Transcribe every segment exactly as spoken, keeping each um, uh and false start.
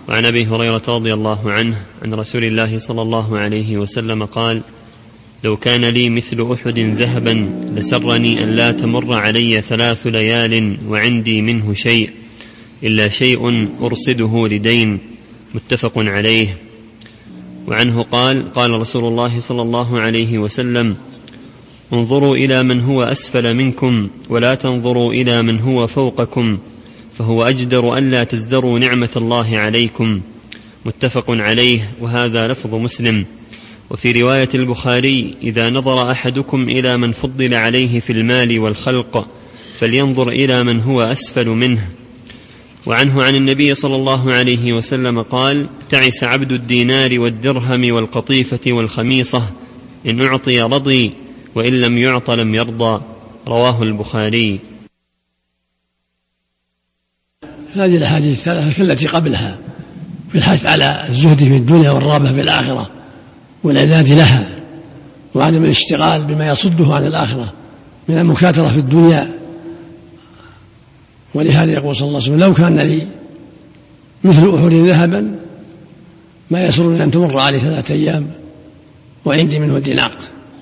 وعن أبي هريرة رضي الله عنه عن رسول الله صلى الله عليه وسلم قال: لو كان لي مثل أحد ذهبا لسرني أن لا تمر علي ثلاث ليال وعندي منه شيء إلا شيء أرصده لدين. متفق عليه. وعنه قال: قال رسول الله صلى الله عليه وسلم: انظروا إلى من هو أسفل منكم ولا تنظروا إلى من هو فوقكم، فهو أجدر ألا تزدروا نعمة الله عليكم. متفق عليه، وهذا لفظ مسلم. وفي رواية البخاري: إذا نظر أحدكم إلى من فضل عليه في المال والخلق فلينظر إلى من هو أسفل منه. وعنه عن النبي صلى الله عليه وسلم قال: تعس عبد الدينار والدرهم والقطيفة والخميصة، إن أعطي رضي وإن لم يعط لم يرضى. رواه البخاري. هذه الأحاديث الثلاثة كالتي قبلها في الحث على الزهد في الدنيا والرغبة في الآخرة والعناد لها وعدم الاشتغال بما يصده عن الآخرة من المكاترة في الدنيا. ولهذا يقول صلى الله عليه وسلم: لو كان لي مثل أحد ذهبا ما يسرني أن تمر علي ثلاثة أيام وعندي منه دينار،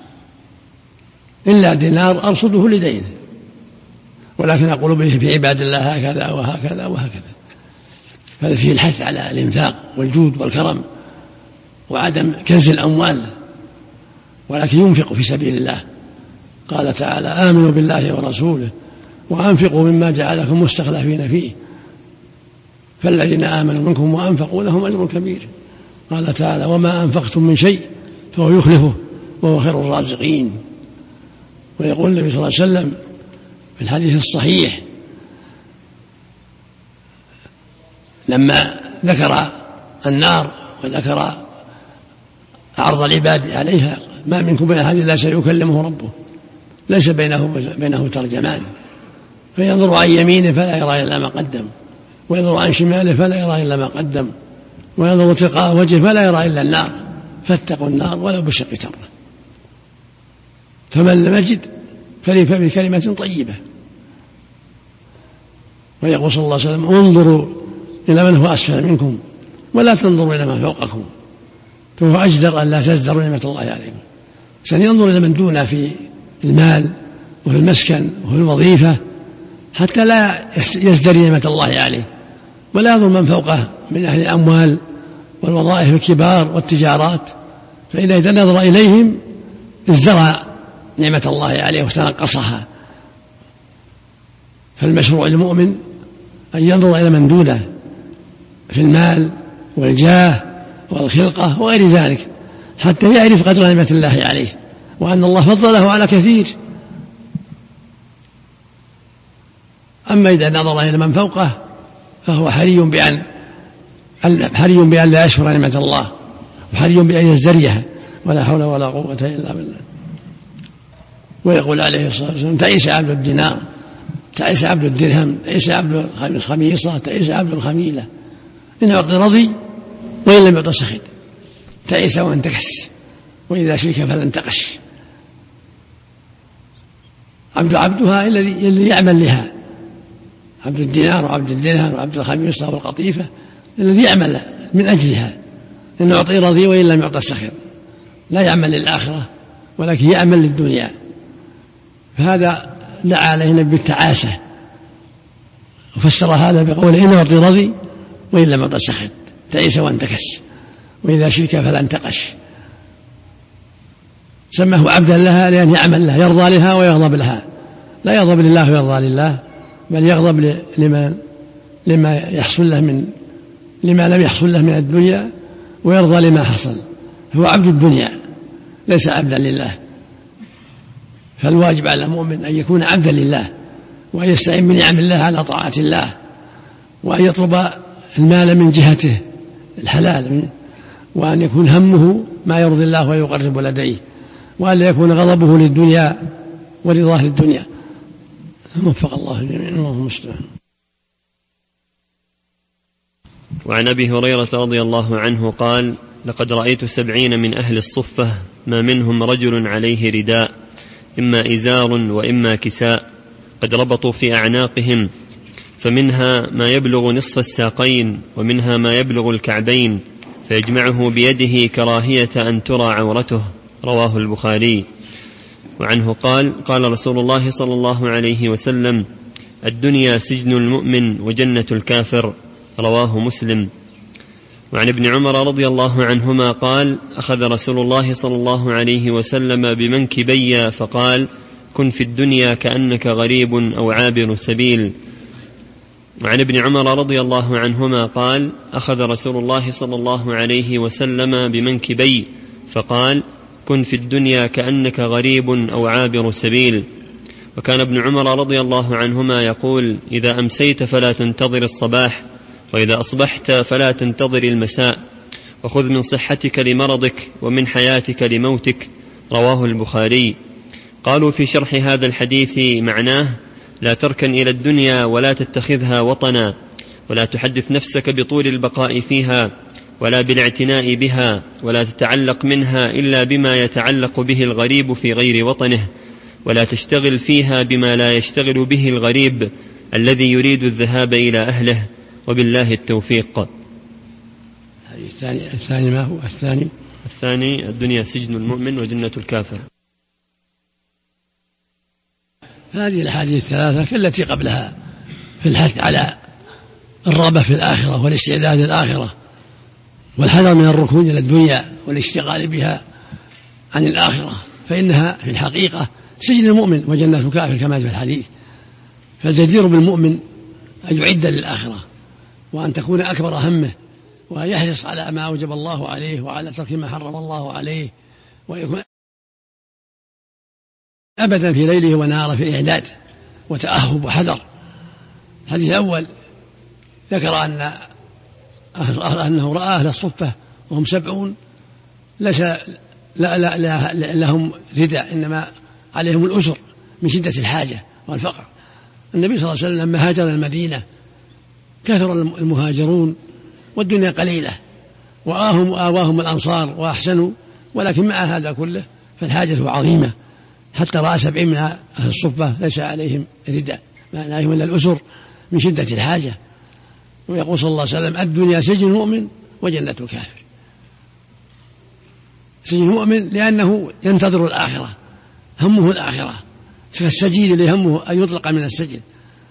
إلا دينار أرصده لدين، ولكن أقول به في عباد الله هكذا وهكذا وهكذا. هذا فيه الحث على الإنفاق والجود والكرم وعدم كنز الأموال، ولكن ينفق في سبيل الله. قال تعالى: آمنوا بالله ورسوله وأنفقوا مما جعلكم مستخلفين فيه، فالذين آمنوا منكم وأنفقوا لهم أجر كبير. قال تعالى: وما أنفقتم من شيء فهو يخلفه وهو خير الرازقين. ويقول النبي صلى الله عليه وسلم في الحديث الصحيح لما ذكر النار وذكر عرض العباد عليها: ما منكم من أحد إلا سيكلمه ربه ليس بينه بينه ترجمان، فينظر عن يمينه فلا يرى إلا ما قدم، وينظر عن شماله فلا يرى إلا ما قدم، وينظر تلقاء وجهه فلا يرى إلا النار، فاتقوا النار ولو بشق تمرة. فمن لم يجد فليكن بكلمة طيبة. ويقول صلى الله عليه وسلم: انظروا إلى من هو أسفل منكم ولا تنظروا إلى من فوقكم، فهو أجدر أن لا تزدروا نعمة الله عليكم. سننظر إلى من دونه في المال وفي المسكن وفي الوظيفة حتى لا يزدري نعمة الله عليه، ولا ينظر من فوقه من أهل الأموال والوظائف الكبار والتجارات، فإذا إذا نظر إليهم ازدرى نعمة الله عليه وتنقصها. فالمشروع للمؤمن أن ينظر إلى من دونه في المال والجاه والخلقة وغير ذلك حتى يعرف قدر نعمة الله عليه وأن الله فضله على كثير. أما إذا نظر إلى من فوقه فهو حري بأن حري بأن لا يشكر نعمة الله، وحري بأن يزدريها، ولا حول ولا قوة إلا بالله. ويقول عليه الصلاة والسلام: تعيس عبد الدينار، تعيس عبد الدرهم، تعيس عبد الخميصة، تعيس عبد الخميلة، إن أعطي رضي وإن لم يعط سخط، تعيس وانتكس، وإذا شيك فلا انتقش. عبد عبدها الذي يعمل لها، عبد الدينار وعبد الدرهم وعبد الخميصة والقطيفة الذي يعمل من أجلها، إن أعطي رضي وإن لم يعط سخط، لا يعمل للآخرة ولكن يعمل للدنيا. فهذا دعا عليه النبي بالتعاسة، وفسر هذا بقوله: إن أعطي رضي وإن لم يعط سخط، تعيس وانتكس، وإذا شرك فلا انتقش. سماه عبدا لها لأن يعمل لها، يرضى لها ويغضب لها، لا يغضب لله ويرضى لله، بل يغضب لما لما يحصل له من لما لم يحصل له من الدنيا، ويرضى لما حصل. هو عبد الدنيا ليس عبدا لله. فالواجب على المؤمن أن يكون عبدا لله، وأن يستعين بنعم الله على طاعة الله، وأن يطلب المال من جهته الحلال، وأن يكون همه ما يرضي الله ويقرب لديه، وأن لا يكون غضبه للدنيا ورضاه للدنيا. وفق الله جميعا. اللهم استعان. وعن أبي هريرة رضي الله عنه قال: لقد رأيت سبعين من أهل الصفة ما منهم رجل عليه رداء، إما إزار وإما كساء، قد ربطوا في أعناقهم، فمنها ما يبلغ نصف الساقين ومنها ما يبلغ الكعبين، فيجمعه بيده كراهية أن ترى عورته. رواه البخاري. وعنه قال: قال رسول الله صلى الله عليه وسلم: الدنيا سجن المؤمن وجنة الكافر. رواه مسلم. وعن ابن عمر رضي الله عنهما قال: أخذ رسول الله صلى الله عليه وسلم بمنكبي فقال: كن في الدنيا كأنك غريب أو عابر سبيل. وعن ابن عمر رضي الله عنهما قال: أخذ رسول الله صلى الله عليه وسلم بمنكبي فقال: كن في الدنيا كأنك غريب أو عابر سبيل. وكان ابن عمر رضي الله عنهما يقول: إذا أمسيت فلا تنتظر الصباح، وإذا أصبحت فلا تنتظر المساء، وخذ من صحتك لمرضك ومن حياتك لموتك. رواه البخاري. قالوا في شرح هذا الحديث معناه: لا تركن إلى الدنيا ولا تتخذها وطنا، ولا تحدث نفسك بطول البقاء فيها ولا بالاعتناء بها، ولا تتعلق منها إلا بما يتعلق به الغريب في غير وطنه، ولا تشتغل فيها بما لا يشتغل به الغريب الذي يريد الذهاب إلى أهله. وبالله التوفيق. الثاني الثاني ما هو الثاني؟ الثاني: الدنيا سجن المؤمن وجنة الكافر. هذه الأحاديث الثلاثة كالتي قبلها في الحث على الرغبة في الآخرة والاستعداد للآخرة، والحذر من الركون إلى الدنيا والاشتغال بها عن الآخرة، فإنها في الحقيقة سجن المؤمن وجنة الكافر كما في الحديث. فالجدير بالمؤمن أن يعد للآخرة، وأن تكون أكبر همه، وأن يحرص على ما أوجب الله عليه وعلى ترك ما حرم الله عليه، ويكون أبدا في ليله ونهاره في إعداد وتأهب وحذر. الحديث الأول ذكر أن أنه رأى أهل الصفة وهم سبعون ليس لا لا لا لهم رداء، إنما عليهم الأسر من شدة الحاجة والفقر. النبي صلى الله عليه وسلم لما هاجر المدينة كثر المهاجرون والدنيا قليلة، وآهم وآواهم الأنصار وأحسنوا، ولكن مع هذا كله فالحاجة عظيمة، حتى رأى سبعين من أهل الصفة ليس عليهم رداء، ما عليهم إلا الأسر من شدة الحاجة. ويقول صلى الله عليه وسلم: الدنيا سجن المؤمن وجنة الكافر. سجن المؤمن لأنه ينتظر الآخرة، همه الآخرة، كالسجين اللي همه أن يطلق من السجن.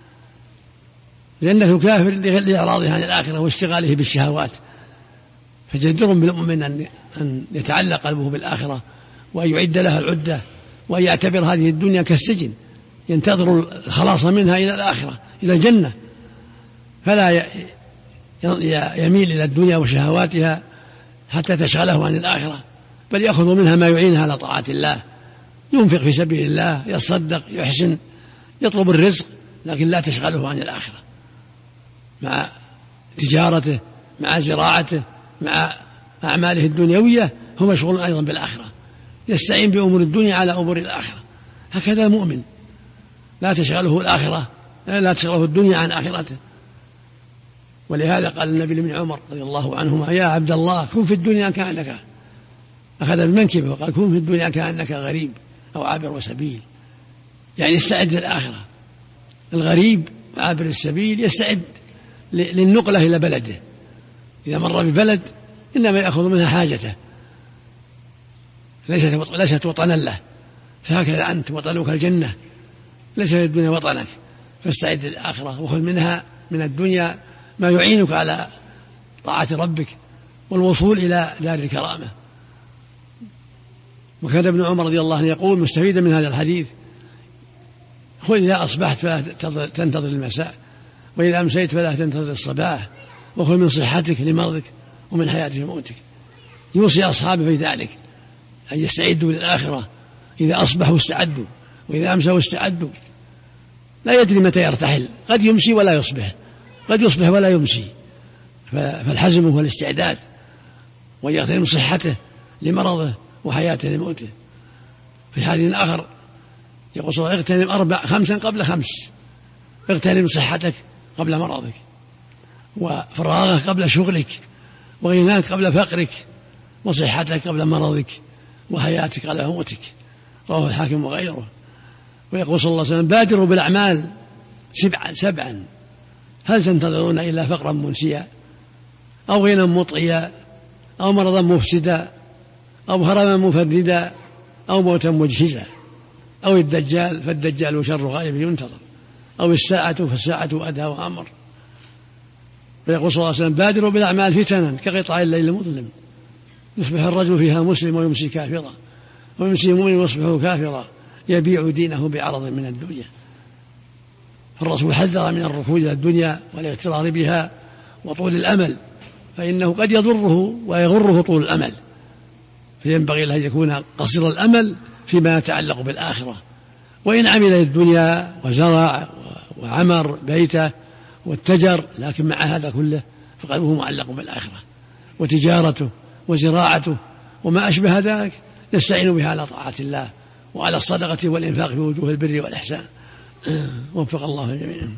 جنة الكافر لإعراضه عن الآخرة واشتغاله بالشهوات. فجدر بالمؤمن أن يتعلق قلبه بالآخرة، وأن يعد لها العدة، وأن يعتبر هذه الدنيا كالسجن ينتظر الخلاص منها إلى الآخرة إلى الجنة، فلا يميل إلى الدنيا وشهواتها حتى تشغله عن الآخرة، بل يأخذ منها ما يعينها على طاعة الله، ينفق في سبيل الله، يصدق، يحسن، يطلب الرزق، لكن لا تشغله عن الآخرة، مع تجارته، مع زراعته، مع أعماله الدنيوية هو مشغول أيضا بالآخرة، يستعين بأمور الدنيا على أمور الآخرة. هكذا المؤمن لا تشغله الآخرة، لا تشغله الدنيا عن آخرته. ولهذا قال النبي لابن عمر رضي الله عنهما: يا عبد الله كن في الدنيا كأنك، أخذ بمنكبه وقال: كن في الدنيا كأنك غريب أو عابر سبيل، يعني استعد للآخرة. الغريب عابر السبيل يستعد للنقلة إلى بلده، إذا مر ببلد إنما يأخذ منها حاجته، ليست ليست وطنا له. فهكذا أنت وطنك الجنة، ليس الدنيا وطنك، فاستعد للآخرة وخذ منها من الدنيا ما يعينك على طاعة ربك والوصول إلى دار الكرامة. وكان ابن عمر رضي الله عنه يقول مستفيدا من هذا الحديث: خذ إذا أصبحت فلا تنتظر المساء، وإذا أمسيت فلا تنتظر الصباح، وخذ من صحتك لمرضك ومن حياتك لموتك. يوصي أصحابه في ذلك أن يستعدوا للآخرة، إذا أصبحوا استعدوا، وإذا أمسوا استعدوا. لا يدري متى يرتحل، قد يمسي ولا يصبح، قد يصبح ولا يمسي، فالحزم هو الاستعداد، ويغتنم صحته لمرضه وحياته لموته. في حديث آخر يقول صلى الله عليه وسلم: اغتنم أربع خمسا قبل خمس، اغتنم صحتك قبل مرضك، وفراغك قبل شغلك، وغناك قبل فقرك، وصحتك قبل مرضك، وحياتك قبل موتك. رواه الحاكم وغيره. ويقول صلى الله عليه وسلم: بادروا بالأعمال سبعا سبعا هل تنتظرون إلا فقرا منسيا أو غنى مطغيا أو مرضا مفسدا أو هرما مفردا أو موتا مجهزا أو الدجال فالدجال شر غائب ينتظر أو الساعة فالساعة أدهى وأمر. ويقول صلى الله عليه وسلم بادروا بالأعمال فتنا كقطع الليل المظلم يصبح الرجل فيها مسلم ويمسي كافرا ويمسي مؤمن ويصبح كافرا يبيع دينه بعرض من الدنيا. فالرسول حذر من الركود إلى الدنيا والاغترار بها وطول الأمل، فإنه قد يضره ويغره طول الأمل، فينبغي له أن يكون قصير الأمل فيما يتعلق بالآخرة. وإن عمل الدنيا وزرع وعمر بيته واتجر، لكن مع هذا كله فقلبه معلق بالآخرة، وتجارته وزراعته وما أشبه ذلك يستعين بها على طاعة الله وعلى الصدقة والإنفاق في وجوه البر والإحسان. وفق الله جميعا.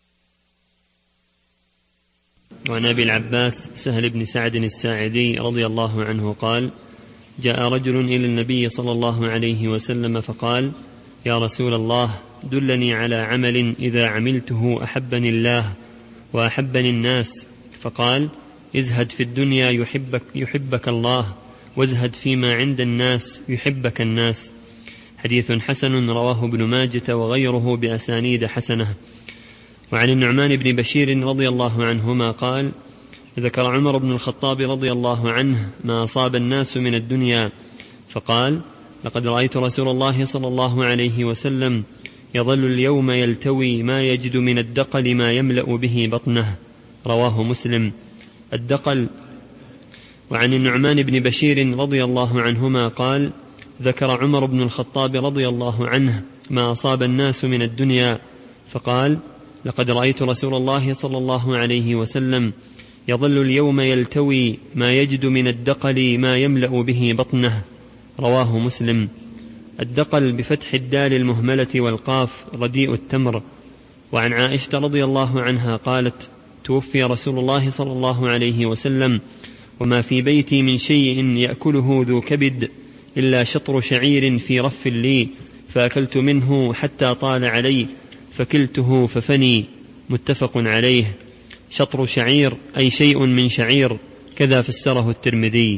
وعن أبي العباس سهل بن سعد الساعدي رضي الله عنه قال: جاء رجل إلى النبي صلى الله عليه وسلم فقال: يا رسول الله، دلني على عمل إذا عملته أحبني الله وأحبني الناس. فقال: ازهد في الدنيا يحبك, يحبك الله، وازهد فيما عند الناس يحبك الناس. حديث حسن رواه ابن ماجة وغيره بأسانيد حسنة. وعن النعمان بن بشير رضي الله عنهما قال: ذكر عمر بن الخطاب رضي الله عنه ما أصاب الناس من الدنيا فقال: لقد رأيت رسول الله صلى الله عليه وسلم يظل اليوم يلتوي ما يجد من الدقل ما يملأ به بطنه. رواه مسلم. الدقل. وعن النعمان بن بشير رضي الله عنهما قال: ذكر عمر بن الخطاب رضي الله عنه ما أصاب الناس من الدنيا فقال: لقد رأيت رسول الله صلى الله عليه وسلم يظل اليوم يلتوي ما يجد من الدقل ما يملأ به بطنه. رواه مسلم. الدقل بفتح الدال المهملة والقاف رديء التمر. وعن عائشة رضي الله عنها قالت: توفي رسول الله صلى الله عليه وسلم وما في بيتي من شيء يأكله ذو كبد إلا شطر شعير في رف لي، فأكلت منه حتى طال علي فكلته ففني. متفق عليه. شطر شعير أي شيء من شعير، كذا فسره الترمذي.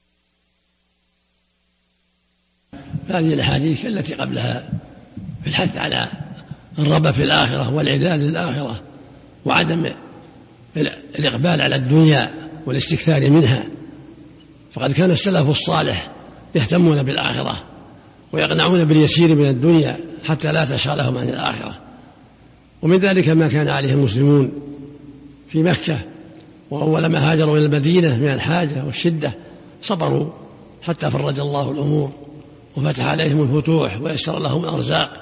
هذه الأحاديث التي قبلها في الحث على الرغبة في الآخرة والإعداد للآخرة وعدم الإقبال على الدنيا والاستكثار منها. فقد كان السلف الصالح يهتمون بالآخرة ويقنعون باليسير من الدنيا حتى لا تشغلهم عن الآخرة. ومن ذلك ما كان عليه المسلمون في مكة وأول ما هاجروا إلى المدينة من الحاجة والشدة، صبروا حتى فرج الله الأمور وفتح عليهم الفتوح ويسر لهم الأرزاق.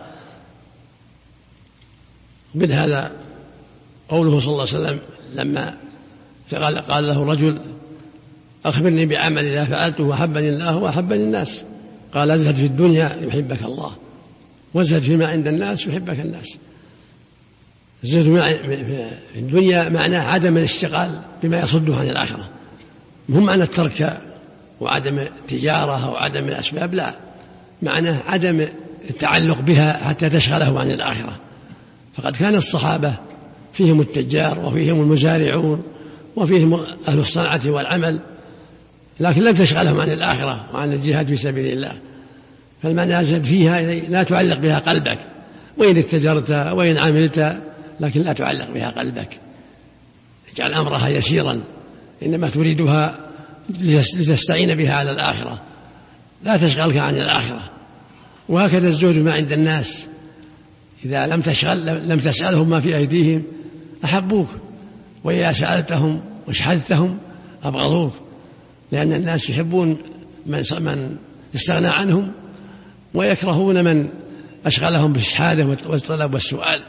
من هذا قوله صلى الله عليه وسلم لما قال, قال له رجل: أخبرني بعمل إذا فعلته أحبني الله وأحبني الناس. قال: ازهد في الدنيا يحبك الله، وازهد فيما عند الناس يحبك الناس. الزهد في الدنيا معناه عدم الاشتغال بما يصده عن الآخرة، مهم معنى الترك وعدم التجارة أو عدم الأسباب، لا، معناه عدم التعلق بها حتى تشغله عن الآخرة. فقد كان الصحابة فيهم التجار وفيهم المزارعون وفيهم أهل الصنعة والعمل، لكن لم تشغلهم عن الآخرة وعن الجهاد في سبيل الله. فالمعنى زد فيها لا تعلق بها قلبك، وإن اتجرت وإن عملت لكن لا تعلق بها قلبك، اجعل أمرها يسيرا، إنما تريدها لتستعين بها على الآخرة، لا تشغلك عن الآخرة. وهكذا الزهد ما عند الناس، إذا لم تشغل لم تسألهم ما في أيديهم أحبوك، وإذا سألتهم وشحذتهم أبغضوك، لأن الناس يحبون من من استغنى عنهم ويكرهون من أشغلهم بالشحاذة والطلب والسؤال.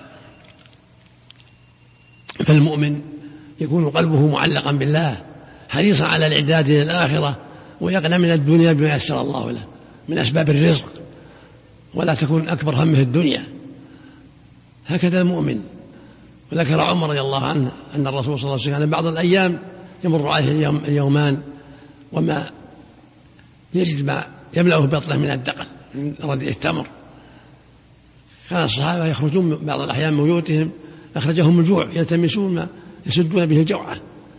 فالمؤمن يكون قلبه معلقا بالله حريصا على الإعداد للآخرة، ويقنع من الدنيا بما يسر الله له من أسباب الرزق، ولا تكون أكبر همه الدنيا. هكذا المؤمن. وذكر عمر رضي الله عنه أن الرسول صلى الله عليه وسلم بعض الأيام يمر عليه اليوم اليومان وما يجد ما يملأه بطنه من الدقل من رديء التمر. كان الصحابة يخرجون بعض الأحيان من بيوتهم أخرجهم الجوع يلتمسون ما يسدون به الجوعة.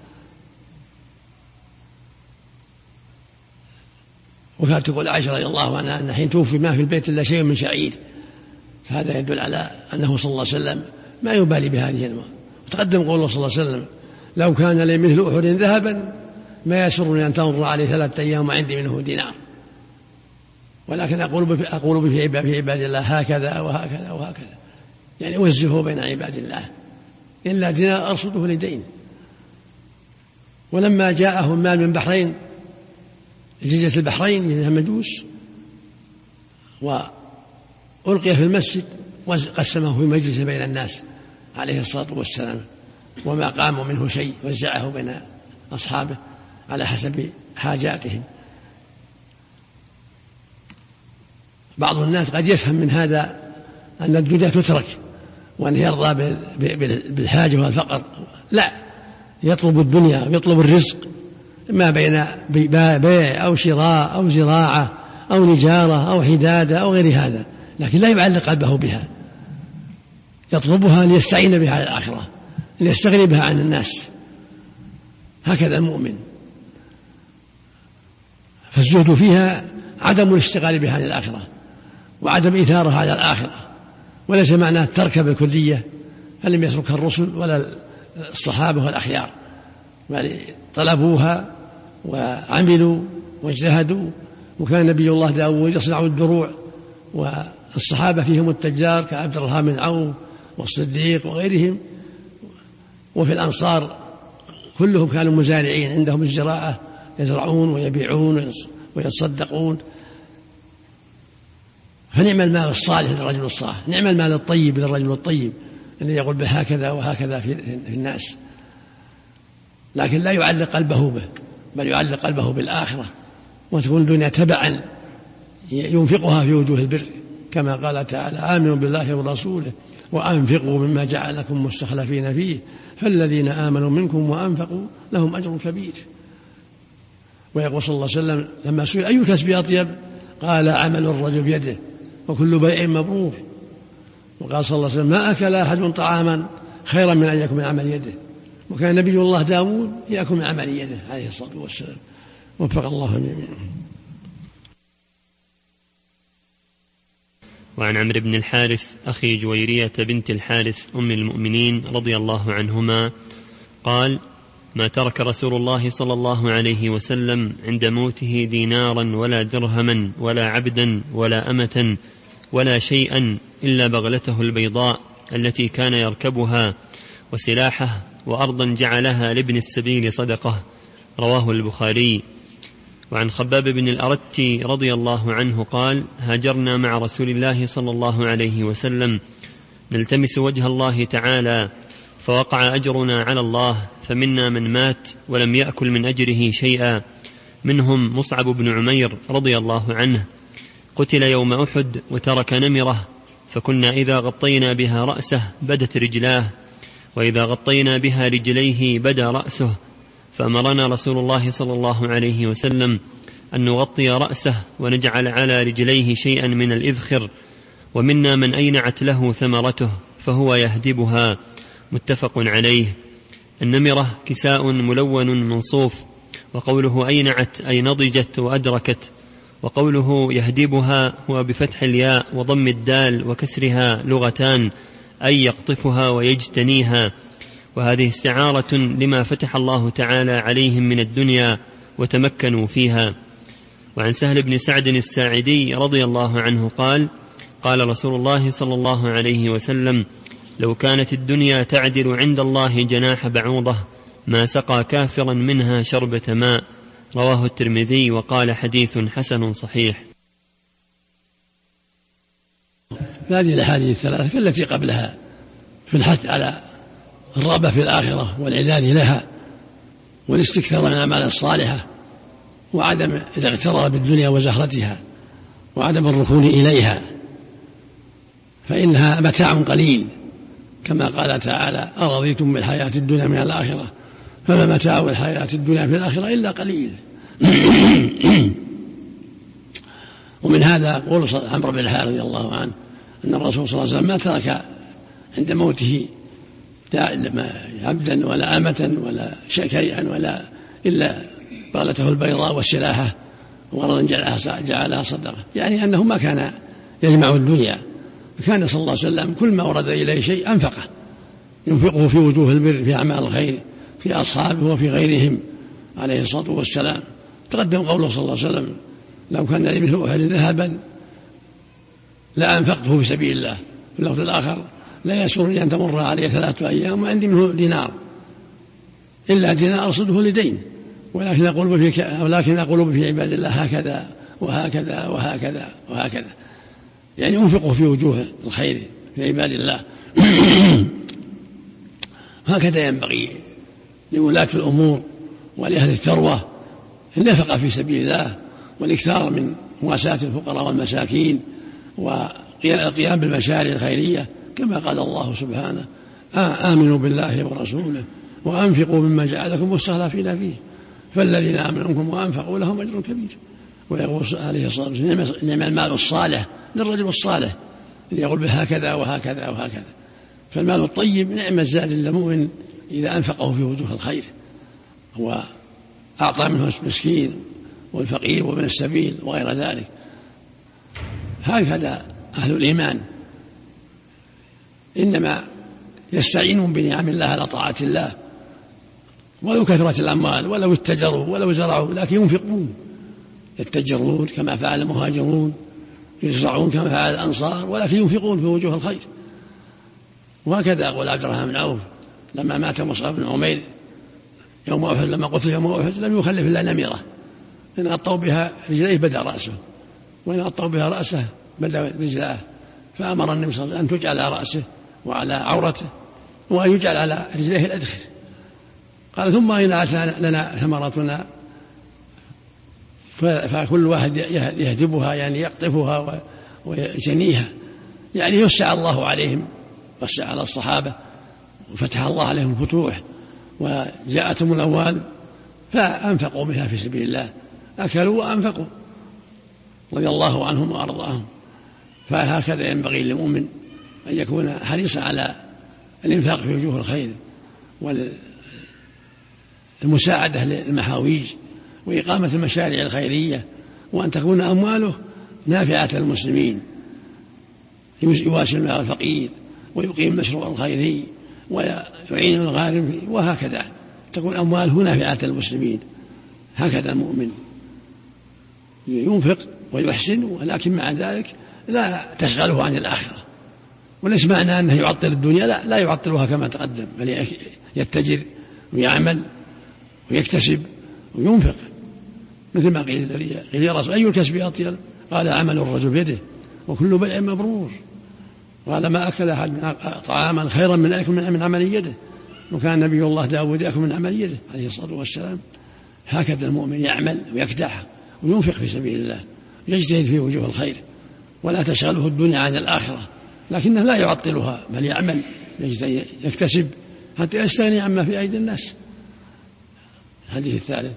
وكانت تقول عائشة رضي الله عنها أن حين توفي ما في البيت إلا شيء من شعير، فهذا يدل على أنه صلى الله عليه وسلم ما يبالي بهذه المرأة. وتقدم قوله صلى الله عليه وسلم لو كان لي مثل أحد ذهبا ما يسرني أن تمر علي ثلاثة أيام وعندي منه دينار، ولكن أقول أقول في عباد الله هكذا وهكذا وهكذا، يعني أوزعه بين عباد الله إلا دينار أرصده لدين. ولما جاءه المال من بحرين جزيرة البحرين من المجوس وألقي في المسجد وقسمه في مجلس بين الناس عليه الصلاة والسلام، وما قاموا منه شيء وزعه بين أصحابه على حسب حاجاتهم. بعض الناس قد يفهم من هذا أن الدنيا تترك وأن يرضى بالحاجة والفقر، لا، يطلب الدنيا ويطلب الرزق ما بين بيع أو شراء أو زراعة أو نجارة أو حدادة أو غير هذا، لكن لا يعلق قلبه بها، يطلبها ليستعين بها على الآخرة، ليستغني بها عن الناس. هكذا المؤمن، فالزهد فيها عدم الاشتغال بها عن الآخرة وعدم إثارها على الآخرة، وليس معناه الترك بالكلية، فلم يتركها الرسل ولا الصحابة والأخيار، بل طلبوها وعملوا واجتهدوا. وكان نبي الله داود يصنع الدروع، والصحابة فيهم التجار كعبد الرحمن بن عوف والصديق وغيرهم، وفي الأنصار كلهم كانوا مزارعين، عندهم الزراعة يزرعون ويبيعون ويتصدقون. فنعم المال الصالح للرجل الصالح، نعم المال الطيب للرجل الطيب الذي يقول بهكذا وهكذا في الناس، لكن لا يعلق قلبه به، بل يعلق قلبه بالآخرة، وتكون الدنيا تبعا ينفقها في وجوه البر، كما قال تعالى آمنوا بالله ورسوله وأنفقوا مما جعلكم مستخلفين فيه فالذين آمنوا منكم وأنفقوا لهم أجر كبير. ويقول صلى الله عليه وسلم لما سئل أي كسب أطيب قال عمل الرجل بيده وكل بيع مبرور. وقال صلى الله عليه وسلم ما أكل أحد طعاما خيرا من أن يأكل من عمل يده. وكان نبي الله داود يأكل من عمل يده عليه الصلاة والسلام. وفق الله جميعا. وعن عمرو بن الحارث أخي جويرية بنت الحارث أم المؤمنين رضي الله عنهما قال ما ترك رسول الله صلى الله عليه وسلم عند موته دينارا ولا درهما ولا عبدا ولا أمة ولا شيئا إلا بغلته البيضاء التي كان يركبها وسلاحه وأرضا جعلها لابن السبيل صدقة. رواه البخاري. وعن خباب بن الأرت رضي الله عنه قال هاجرنا مع رسول الله صلى الله عليه وسلم نلتمس وجه الله تعالى فوقع أجرنا على الله، فمنا من مات ولم يأكل من أجره شيئا، منهم مصعب بن عمير رضي الله عنه قتل يوم أحد وترك نمرة، فكنا إذا غطينا بها رأسه بدت رجلاه، وإذا غطينا بها رجليه بدا رأسه، فأمرنا رسول الله صلى الله عليه وسلم أن نغطي رأسه ونجعل على رجليه شيئا من الإذخر، ومنا من أينعت له ثمرته فهو يهدبها. متفق عليه. النمرة كساء ملون من صوف، وقوله أينعت أي نضجت وأدركت، وقوله يهدبها هو بفتح الياء وضم الدال وكسرها لغتان، أي يقطفها ويجتنيها، وهذه استعارة لما فتح الله تعالى عليهم من الدنيا وتمكنوا فيها. وعن سهل بن سعد الساعدي رضي الله عنه قال قال رسول الله صلى الله عليه وسلم لو كانت الدنيا تعدل عند الله جناح بعوضة ما سقى كافرا منها شربة ماء. رواه الترمذي وقال حديث حسن صحيح. هذه الأحاديث الثلاثة التي قبلها في الحث على الرغبة في الآخرة والعداد لها والاستكثار من الأعمال الصالحة، وعدم الاغترار بالدنيا وزهرتها، وعدم الركون إليها، فإنها متاع قليل، كما قال تعالى أرضيتم بالحياة الدنيا من الآخرة فما متاع الحياة الدنيا في الآخرة إلا قليل. ومن هذا قول عمرو بن الحارث رضي الله عنه أن الرسول صلى الله عليه وسلم ما ترك عند موته عبدا ولا أمة ولا شيئا ولا إلا بغلته البيضاء والسلاحة وغرضا جعلها صدقة، يعني أنه ما كان يجمع الدنيا، كان صلى الله عليه وسلم كل ما ورد إليه شيء أنفقه، ينفقه في وجوه البر في أعمال الخير في أصحابه وفي غيرهم عليه الصلاة والسلام. تقدم قوله صلى الله عليه وسلم: لو كان لي مثل أحد ذهبا لأنفقته في سبيل الله. في اللفظ الآخر: لا يسرني أن تمر علي ثلاثة أيام وعندي منه دينار إلا دينار أرصده لدين، ولكن أقول في ولكن أقول في عباد الله هكذا وهكذا وهكذا وهكذا، يعني أنفقه في وجوه الخير في عباد الله. هكذا ينبغي لولاة الأمور ولأهل الثروة النفقة في سبيل الله والإكثار من مواساة الفقراء والمساكين والقيام بالمشاريع الخيرية، كما قال الله سبحانه: آمنوا بالله ورسوله وأنفقوا مما جعلكم مستخلفين فيه فالذين آمنوا منكم وأنفقوا لهم أجر كبير. ويقول عليه الصلاة والسلام: نعم المال الصالح للرجل الصالح يقول به هكذا وهكذا وهكذا. فالمال الطيب نعم الزاد للمؤمن إذا أنفقه في وجوه الخير وأعطى منه المسكين والفقير ومن السبيل وغير ذلك. هكذا أهل الإيمان إنما يستعينون بنعم الله على طاعة الله، ولو كثرت الأموال ولو اتجروا ولو زرعوا، لكن ينفقون، يتجرون كما فعل المهاجرون، يزرعون كما فعل الأنصار، ولكن ينفقون في وجوه الخير. وهكذا أقول عبد الرحمن بن عوف لما مات مصعب بن عمير يوم أحد، لما قتل يوم أحد لم يخلف إلا نميرة، إن غطوا بها رجليه بدا رأسه، وإن غطوا بها رأسه بدا رجلاه، فأمر النبي صلى الله عليه وسلم أن تجعل على رأسه وعلى عورته وأن يجعل على رجليه الأدخر. قال: ثم إن أتى لنا ثمرتنا فكل واحد يهدبها، يعني يقطفها ويجنيها، يعني يوسع الله عليهم، وسع على الصحابة وفتح الله عليهم الفتوح، وجاءتهم الأموال فأنفقوا بها في سبيل الله، أكلوا وأنفقوا رضي الله عنهم وأرضاهم. فهكذا ينبغي للمؤمن أن يكون حريصا على الإنفاق في وجوه الخير والمساعدة للمحاويج وإقامة المشاريع الخيرية، وأن تكون أمواله نافعة للمسلمين، يواسي المال الفقير ويقيم المشروع الخيري ويعين الغارم، وهكذا تكون أمواله نافعة للمسلمين. هكذا المؤمن ينفق ويحسن، ولكن مع ذلك لا تشغله عن الآخرة. وليس معنى أنه يعطل الدنيا، لا, لا يعطلها كما تقدم، بل يتجر ويعمل ويكتسب وينفق، مثل ما قيل قيل يا رسول أي الكسب أطيب؟ قال: عمل الرجل بيده وكل بيع مبرور. قال: ما أكل أحد طعاما خيرا من أكل من عمل يده، وكان نبي الله داود يأكل من عمل يده عليه الصلاة والسلام. هكذا المؤمن يعمل ويكدح وينفق في سبيل الله، يجتهد في وجوه الخير، ولا تشغله الدنيا عن الآخرة، لكنه لا يعطلها، بل يعمل يكتسب حتى يستغني عما في أيدي الناس. الحديث الثالث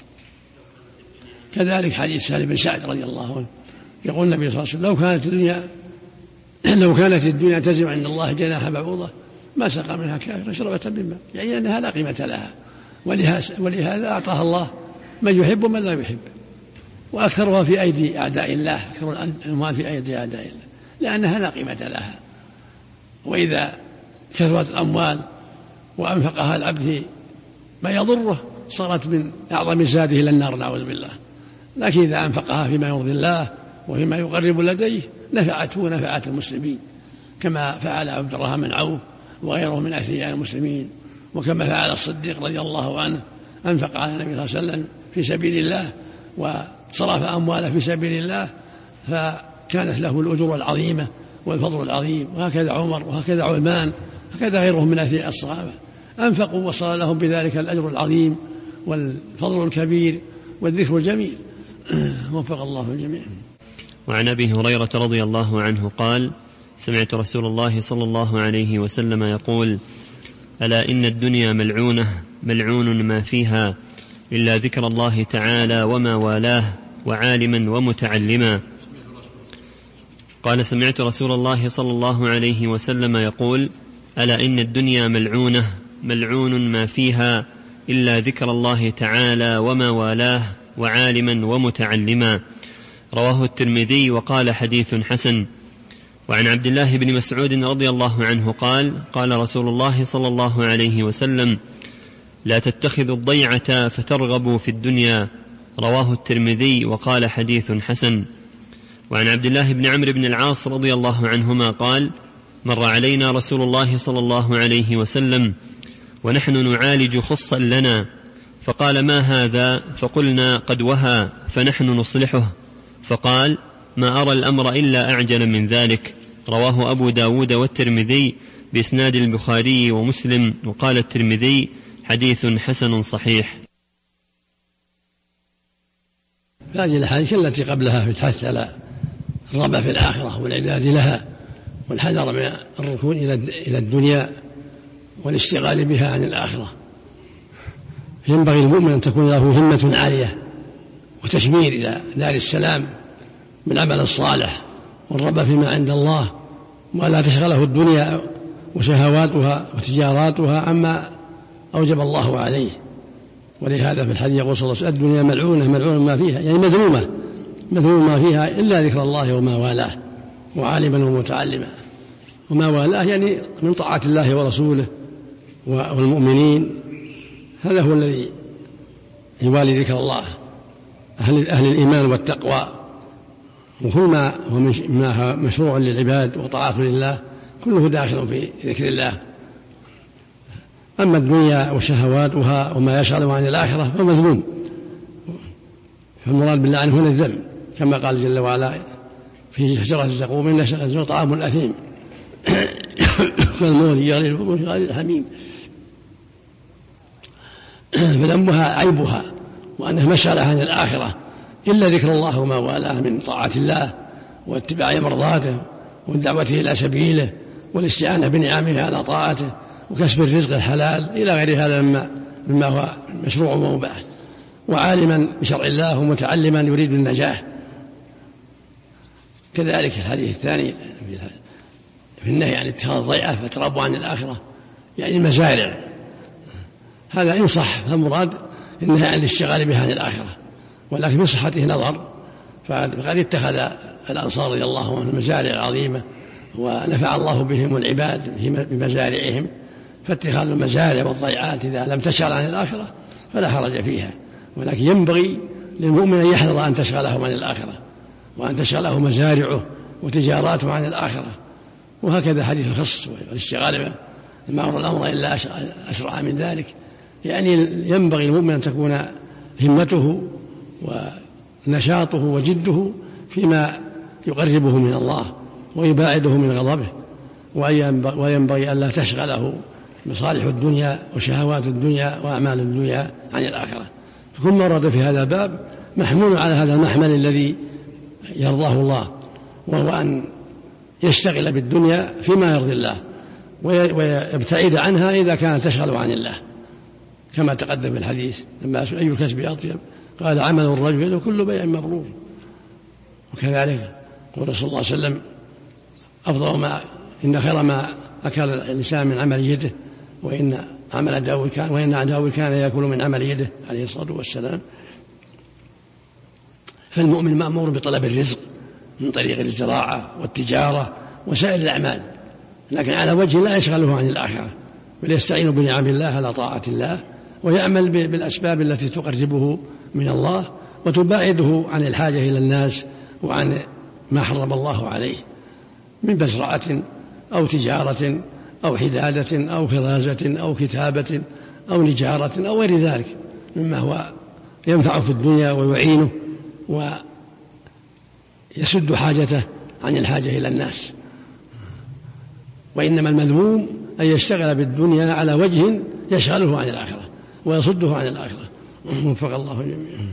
كذلك حديث سهل بن سعد رضي الله عنه، يقول النبي صلى الله عليه وسلم: لو كانت الدنيا لو كانت الدنيا تزن عند الله جناح بعوضة ما سقى منها كافر شربة من ماء، يعني أنها لا قيمة لها، ولهذا أعطاها الله من يحب ومن لا يحب، وأكثرها في أيدي أعداء الله، أكثر الأموال في أيدي أعداء الله لأنها لا قيمة لها. وإذا كثرت الأموال وأنفقها العبد ما يضره صارت من أعظم زاده إلى النار نعوذ بالله، لكن إذا أنفقها فيما يرضي الله وفيما يقرب لديه نفعته ونفعت المسلمين، كما فعل عبد الرحمن بن عوف وغيره من أثرياء المسلمين، وكما فعل الصديق رضي الله عنه، أنفق على النبي صلى الله عليه وسلم في سبيل الله وصرف أمواله في سبيل الله، فكانت له الأجور العظيمة والفضل العظيم. وهكذا عمر وهكذا عثمان هكذا غيرهم من أثرياء الصحابة أنفقوا وصار لهم بذلك الأجر العظيم والفضل الكبير والذكر الجميل. وفق الله الجميع. وعن أبي هريرة رضي الله عنه قال: سمعت رسول الله صلى الله عليه وسلم يقول: ألا إن الدنيا ملعونة ملعون ما فيها إلا ذكر الله تعالى وما والاه وعالما ومتعلما. قال: سمعت رسول الله صلى الله عليه وسلم يقول: ألا إن الدنيا ملعونة ملعون ما فيها إلا ذكر الله تعالى وما والاه وعالما ومتعلما. رواه الترمذي وقال حديث حسن. وعن عبد الله بن مسعود رضي الله عنه قال قال رسول الله صلى الله عليه وسلم: لا تتخذوا الضيعة فترغبوا في الدنيا. رواه الترمذي وقال حديث حسن. وعن عبد الله بن عمرو بن العاص رضي الله عنهما قال: مر علينا رسول الله صلى الله عليه وسلم ونحن نعالج خصا لنا، فقال: ما هذا؟ فقلنا: قد وهى فنحن نصلحه. فقال: ما أرى الأمر إلا أعجل من ذلك. رواه أبو داود والترمذي بإسناد البخاري ومسلم. وقال الترمذي: حديث حسن صحيح. هذه الحديث التي قبلها في الحث على الرغبة في الآخرة والإعداد لها والحذر من الركون إلى الدنيا والاشتغال بها عن الآخرة. ينبغي المؤمن أن تكون له همة عالية وتشمير إلى دار السلام بالعمل الصالح والرغبة فيما عند الله، ولا تشغله الدنيا وشهواتها وتجاراتها عما أوجب الله عليه. ولهذا في الحديث يقول صلى الله عليه وسلم: الدنيا ملعونة ملعون ما فيها، يعني مذمومة مذموم ما فيها إلا ذكر الله وما والاه وعالما ومتعلما. وما والاه يعني من طاعة الله ورسوله والمؤمنين، هذا هو الذي يوالي ذكر الله، أهل, أهل الإيمان والتقوى، وكل ما هو مشروع للعباد وطاعة لله كله داخل في ذكر الله. أما الدنيا وشهواتها وما يشغل عن الآخرة فمذموم، فالمراد بالله عنه هنا الذم، كما قال جل وعلا في شجرة الزقوم: إن شجرة طعام الأثيم كالمول يغلي البطون غلي الحميم. فذنبها عيبها وأنها مشغلة عن الآخرة إلا ذكر الله وما والاه من طاعة الله واتباع مرضاته والدعوة إلى سبيله والاستعانة بنعمه على طاعته وكسب الرزق الحلال إلى غير هذا مما, مما هو مشروع ومباح. وعالما بشرع الله ومتعلما يريد النجاح. كذلك الحديث الثاني في النهي عن اتخاذ الضيعة فترغبوا عن الآخرة، يعني المزارع، هذا إن صح فالمراد النهي عن الاشتغال بها عن الآخرة، ولكن في صحته نظر، فقد اتخذ الأنصار رضي الله عنهم مزارع عظيمة ونفع الله بهم العباد بمزارعهم، فاتخاذ المزارع والضيعات إذا لم تشغل عن الآخرة فلا حرج فيها، ولكن ينبغي للمؤمن أن يحذر أن تشغله عن الآخرة وأن تشغله مزارعه وتجاراته عن الآخرة. وهكذا حديث الخص والاشتغال ما أمر الأمر إلا أسرع من ذلك، يعني ينبغي المؤمن أن تكون همته ونشاطه وجده فيما يقربه من الله ويباعده من غضبه، وينبغي أن لا تشغله مصالح الدنيا وشهوات الدنيا وأعمال الدنيا عن الآخرة. فكل ما ورد في هذا الباب محمول على هذا المحمل الذي يرضاه الله، وهو أن يشتغل بالدنيا فيما يرضي الله ويبتعد عنها إذا كانت تشغل عن الله، كما تقدم في الحديث لما أسأل أي الكسب أطيب قال: عمل الرجل يده كل بيع مبرور. وكذلك قال صلى الله عليه وسلم: أفضل ما إن خير ما أكل الإنسان من عمل يده، وإن عمل داود كان وإن داود كان يأكل من عمل يده عليه الصلاة والسلام. فالمؤمن مأمور بطلب الرزق من طريق الزراعة والتجارة وسائر الأعمال، لكن على وجه لا يشغله عن الآخرة، بل يستعين بنعم الله على طاعة الله ويعمل بالأسباب التي تقربه من الله وتباعده عن الحاجة إلى الناس وعن ما حرم الله عليه من مزرعة أو تجارة أو حدادة أو خرازة أو كتابة أو نجارة أو غير ذلك مما هو ينفع في الدنيا ويعينه ويسد حاجته عن الحاجة إلى الناس. وإنما المذموم أن يشتغل بالدنيا على وجه يشغله عن الآخرة ويصده عن الآخرة. وفق الله جميعا.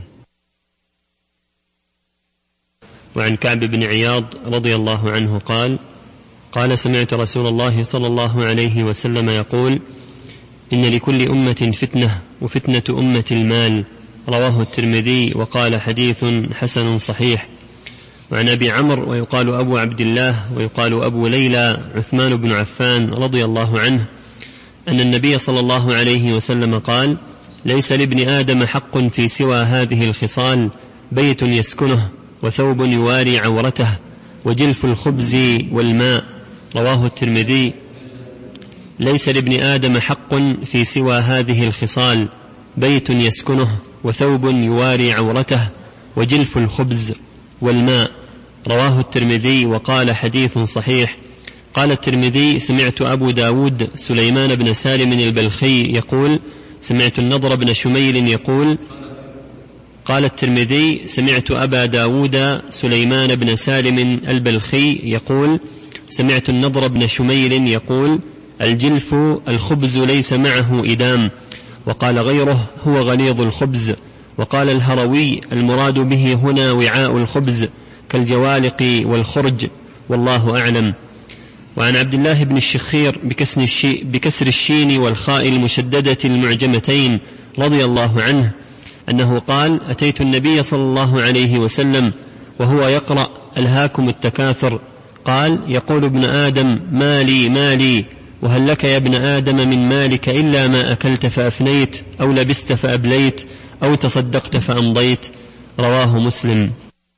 وعن كعب بن عياض رضي الله عنه قال: قال سمعت رسول الله صلى الله عليه وسلم يقول: إن لكل أمة فتنة وفتنة أمة المال. رواه الترمذي وقال حديث حسن صحيح. وعن أبي عمرو ويقال أبو عبد الله ويقال أبو ليلى عثمان بن عفان رضي الله عنه أن النبي صلى الله عليه وسلم قال: ليس لابن آدم حق في سوى هذه الخصال: بيت يسكنه، وثوب يواري عورته، وجلف الخبز والماء. رواه الترمذي. ليس لابن آدم حق في سوى هذه الخصال: بيت يسكنه، وثوب يواري عورته، وجلف الخبز والماء. رواه الترمذي وقال: حديث صحيح. قال الترمذي: سمعت أبو داود سليمان بن سالم البلخي يقول: سمعت النضر بن شميل يقول. قال الترمذي: سمعت أبا داود سليمان بن سالم البلخي يقول: سمعت النضر بن شميل يقول: الجلف الخبز ليس معه إدام. وقال غيره: هو غليظ الخبز. وقال الهروي: المراد به هنا وعاء الخبز كالجوالق والخرج، والله أعلم. وعن عبد الله بن الشخير بكسر الشين والخاء المشددة المعجمتين رضي الله عنه أنه قال: أتيت النبي صلى الله عليه وسلم وهو يقرأ: ألهاكم التكاثر. قال: يقول ابن آدم: مالي مالي، وهل لك يا ابن آدم من مالك إلا ما أكلت فأفنيت، أو لبست فأبليت، أو تصدقت فأمضيت. رواه مسلم.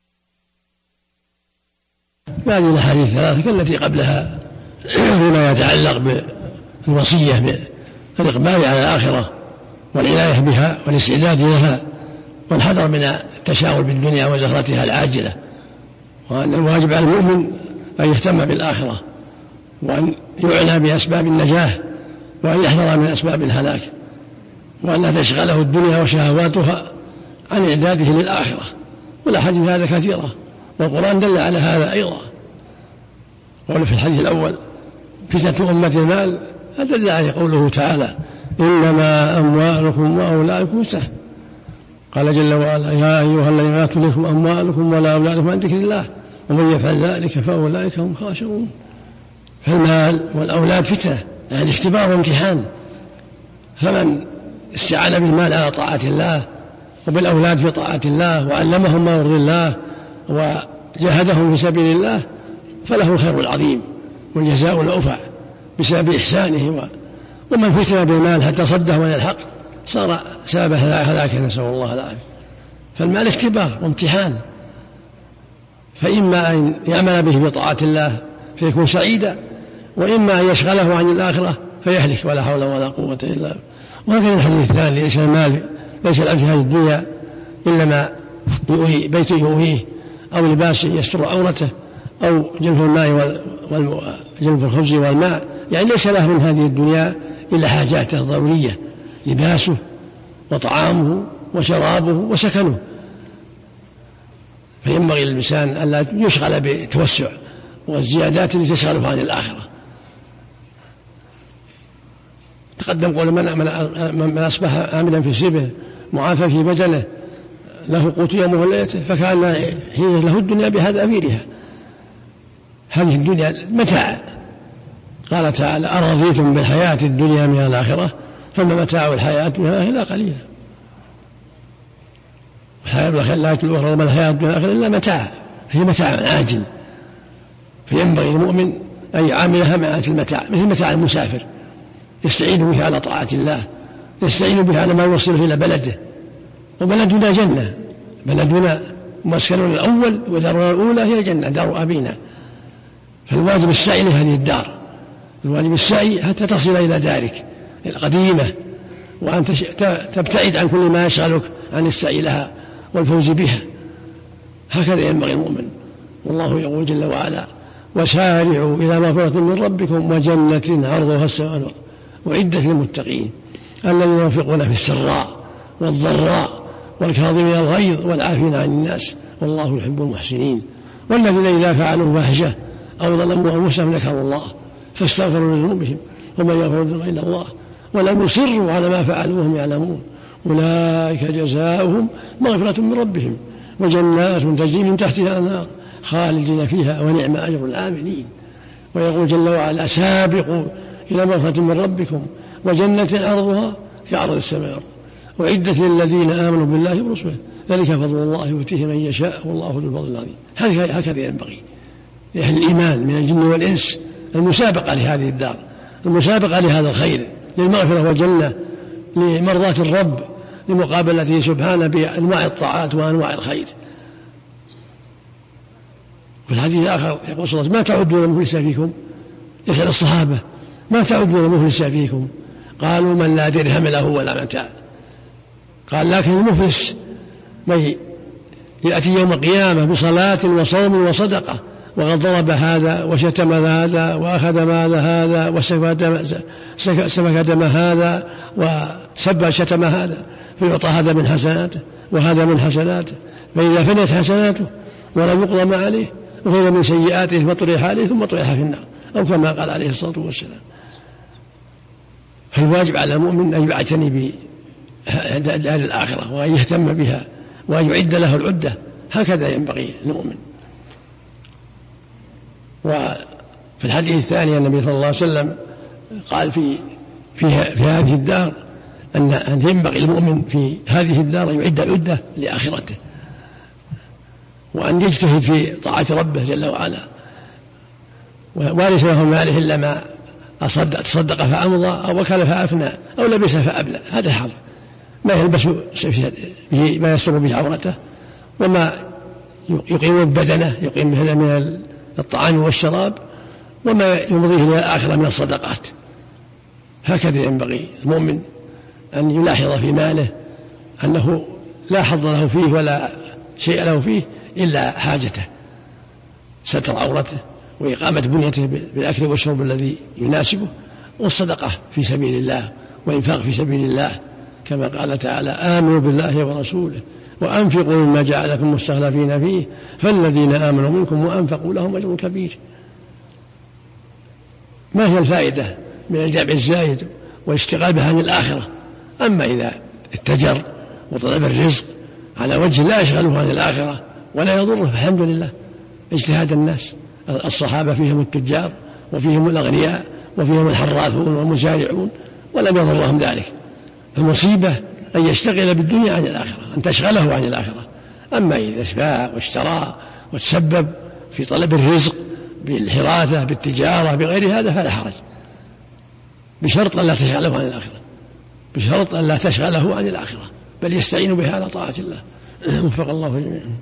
هذه الأحاديث الثلاثة كالتي قبلها فيما يتعلق بالوصية بالإقبال على الآخرة والعناية بها والاستعداد لها والحذر من التشاغل بالدنيا وزهرتها العاجلة، وأن الواجب على المؤمن أن يهتم بالآخرة، وأن يعنى بأسباب النجاة، وأن يحذر من أسباب الهلاك، وأن لا تشغله الدنيا وشهواتها عن إعداده للآخرة. والأحاديث هذا كثيرة، والقرآن دل على هذا أيضا. قول في الحديث الأول: فتنة أمة المال، دل عليه قوله تعالى: إنما أموالكم وأولادكم فتنة. قال جل وعلا: يا أيها الذين لا تلهكم أموالكم ولا أولادكم عن ذكر الله ومن يفعل ذلك فأولئك هم الخاسرون. فالمال والأولاد فتنة، يعني اختبار وامتحان، فمن استعان بالمال على طاعة الله وبالأولاد في طاعة الله وعلمهم ما يرضي الله وجاهدهم في سبيل الله فله الخير العظيم والجزاء الأوفى بسبب إحسانه. ومن فتن بالمال حتى صده عن الحق صار سبب هلاكه، نسأل الله العافية. فالمال اختبار وامتحان، فإما أن يعمل به بطاعة الله فيكون سعيدا، وإما أن يشغله عن الآخرة فيهلك، ولا حول ولا قوة إلا بالله. وهكذا الحديث الثاني: ليس المال ليس الأمر في هذه الدنيا إلا ما يؤوي بيت يؤويه، أو لباس يستر عورته، أو جلب الماء وجلب الخبز والماء، يعني ليس له من هذه الدنيا إلا حاجاته الضرورية: لباسه وطعامه وشرابه وسكنه. فينبغي للإنسان ألا يشغل بالتوسع والزيادات التي تشغله عن الآخرة. تقدم قول: من أصبح آمنا في سربه معافى في بدنه له قوت يومه وليلته فكان هي له الدنيا بهذابيرها. هذه الدنيا متاع. قال تعالى: أرضيتم بالحياة الدنيا من الآخرة فما متاع الحياة الدنيا إلا قليلا. الحياة لا تلوه من الحياة الدنيا إلا متاع، هي متاع عاجل. فينبغي المؤمن أن يعاملها مع المتاع، مثل متاع المسافر، يستعين به على طاعة الله، يستعين به على ما يوصله إلى بلده. وبلدنا جنة، بلدنا مسكننا الأول ودارنا الأولى هي الجنة، دار أبينا. فالواجب السعي لهذه الدار، الواجب السعي حتى تصل إلى دارك القديمة، وأن تبتعد عن كل ما يشغلك عن السعي لها والفوز بها. هكذا ينبغي المؤمن. والله يقول جل وعلا: وسارعوا إلى مغفرة من ربكم وجنة عرضها السماء والأرض وعدة للمتقين الذين ينفقون في السراء والضراء والكاظمين الغيظ والعافين عن الناس والله يحب المحسنين. والذين إذا فعلوا فاحشة أو ظلموا أنفسهم ذكروا الله فاستغفروا لذنوبهم ومن يغفر الذنوب إلا الله ولم يصروا على ما فعلوا وهم يعلمون أولئك جزاؤهم مغفرة من ربهم وجنات تجري من تحتها الأنهار خالدين فيها ونعم أجر العاملين. ويقول جل وعلا: سابقوا إلى مغفرة من ربكم وجنة عرضها كعرض السماء وعدة للذين آمنوا بالله ورسله ذلك فضل الله يؤتيه من يشاء والله ذو الفضل العظيم. هكذا ينبغي لأهل الإيمان من الجن والإنس المسابقة لهذه الدار، المسابقة لهذا الخير، للمغفرة والجنة، لمرضاة الرب، لمقابلته سبحانه بأنواع الطاعات وأنواع الخير. في الحديث الآخر يقول صلى الله عليه وسلم: ما تعدون المفلس فيكم؟ يسأل الصحابة: ما تعدون المفلس فيكم؟ قالوا: من لا درهم له ولا متاع. قال: لكن المفلس من يأتي يوم القيامة بصلاة وصوم وصدقة وقد ضرب هذا وشتم هذا وأخذ مال هذا وسفك دم هذا وسب شتم هذا، فيعطى هذا من حسناته وهذا من حسناته، فإذا فنيت حسناته ولم يقضى ما عليه أخذ من سيئاته فطرح عليه ثم طرح في النار، أو كما قال عليه الصلاة والسلام. فالواجب على المؤمن أن يعتني بدار الآخرة وأن يهتم بها وأن يعد له العدة، هكذا ينبغي المؤمن. وفي الحديث الثاني النبي صلى الله عليه وسلم قال في في, في هذه الدار أن أن ينبغي المؤمن في هذه الدار أن يعد العدة لآخرته، وأن يجتهد في طاعة ربه جل وعلا، وليس له ماله إلا ما أصدق تصدق فأمضى أو وكل فأفنى أو لبس فأبلى. هذا الحظ، ما يلبس به ما يستر به عورته، وما يقيم بدنه يقيم به من الطعام والشراب، وما يمضيه إلى الآخرة من الصدقات. هكذا ينبغي المؤمن أن يلاحظ في ماله أنه لا حظ له فيه ولا شيء له فيه إلا حاجته، ستر عورته وإقامة بنيته بالأكل والشرب الذي يناسبه، والصدقة في سبيل الله وإنفاق في سبيل الله، كما قال تعالى: آمنوا بالله ورسوله وأنفقوا مما جعلكم مستخلفين فيه فالذين آمنوا منكم وأنفقوا لهم أجر كبير. ما هي الفائدة من الجمع الزايد والاشتغال به عن الآخرة؟ أما إذا اتجر وطلب الرزق على وجه لا يشغله عن الآخرة ولا يضره فالحمد لله. اجتهاد الناس، الصحابة فيهم التجار وفيهم الأغنياء وفيهم الحراثون والمزارعون ولم يضرهم ذلك. المصيبة أن يشتغل بالدنيا عن الآخرة، أن تشغله عن الآخرة. أما إذا باع واشترى وتسبب في طلب الرزق بالحراثة بالتجارة بغير هذا فلا حرج، بشرط أن لا تشغله عن الآخرة، بشرط أن لا تشغله عن الآخرة، بل يستعين بها على طاعة الله. وفق الله جميعا.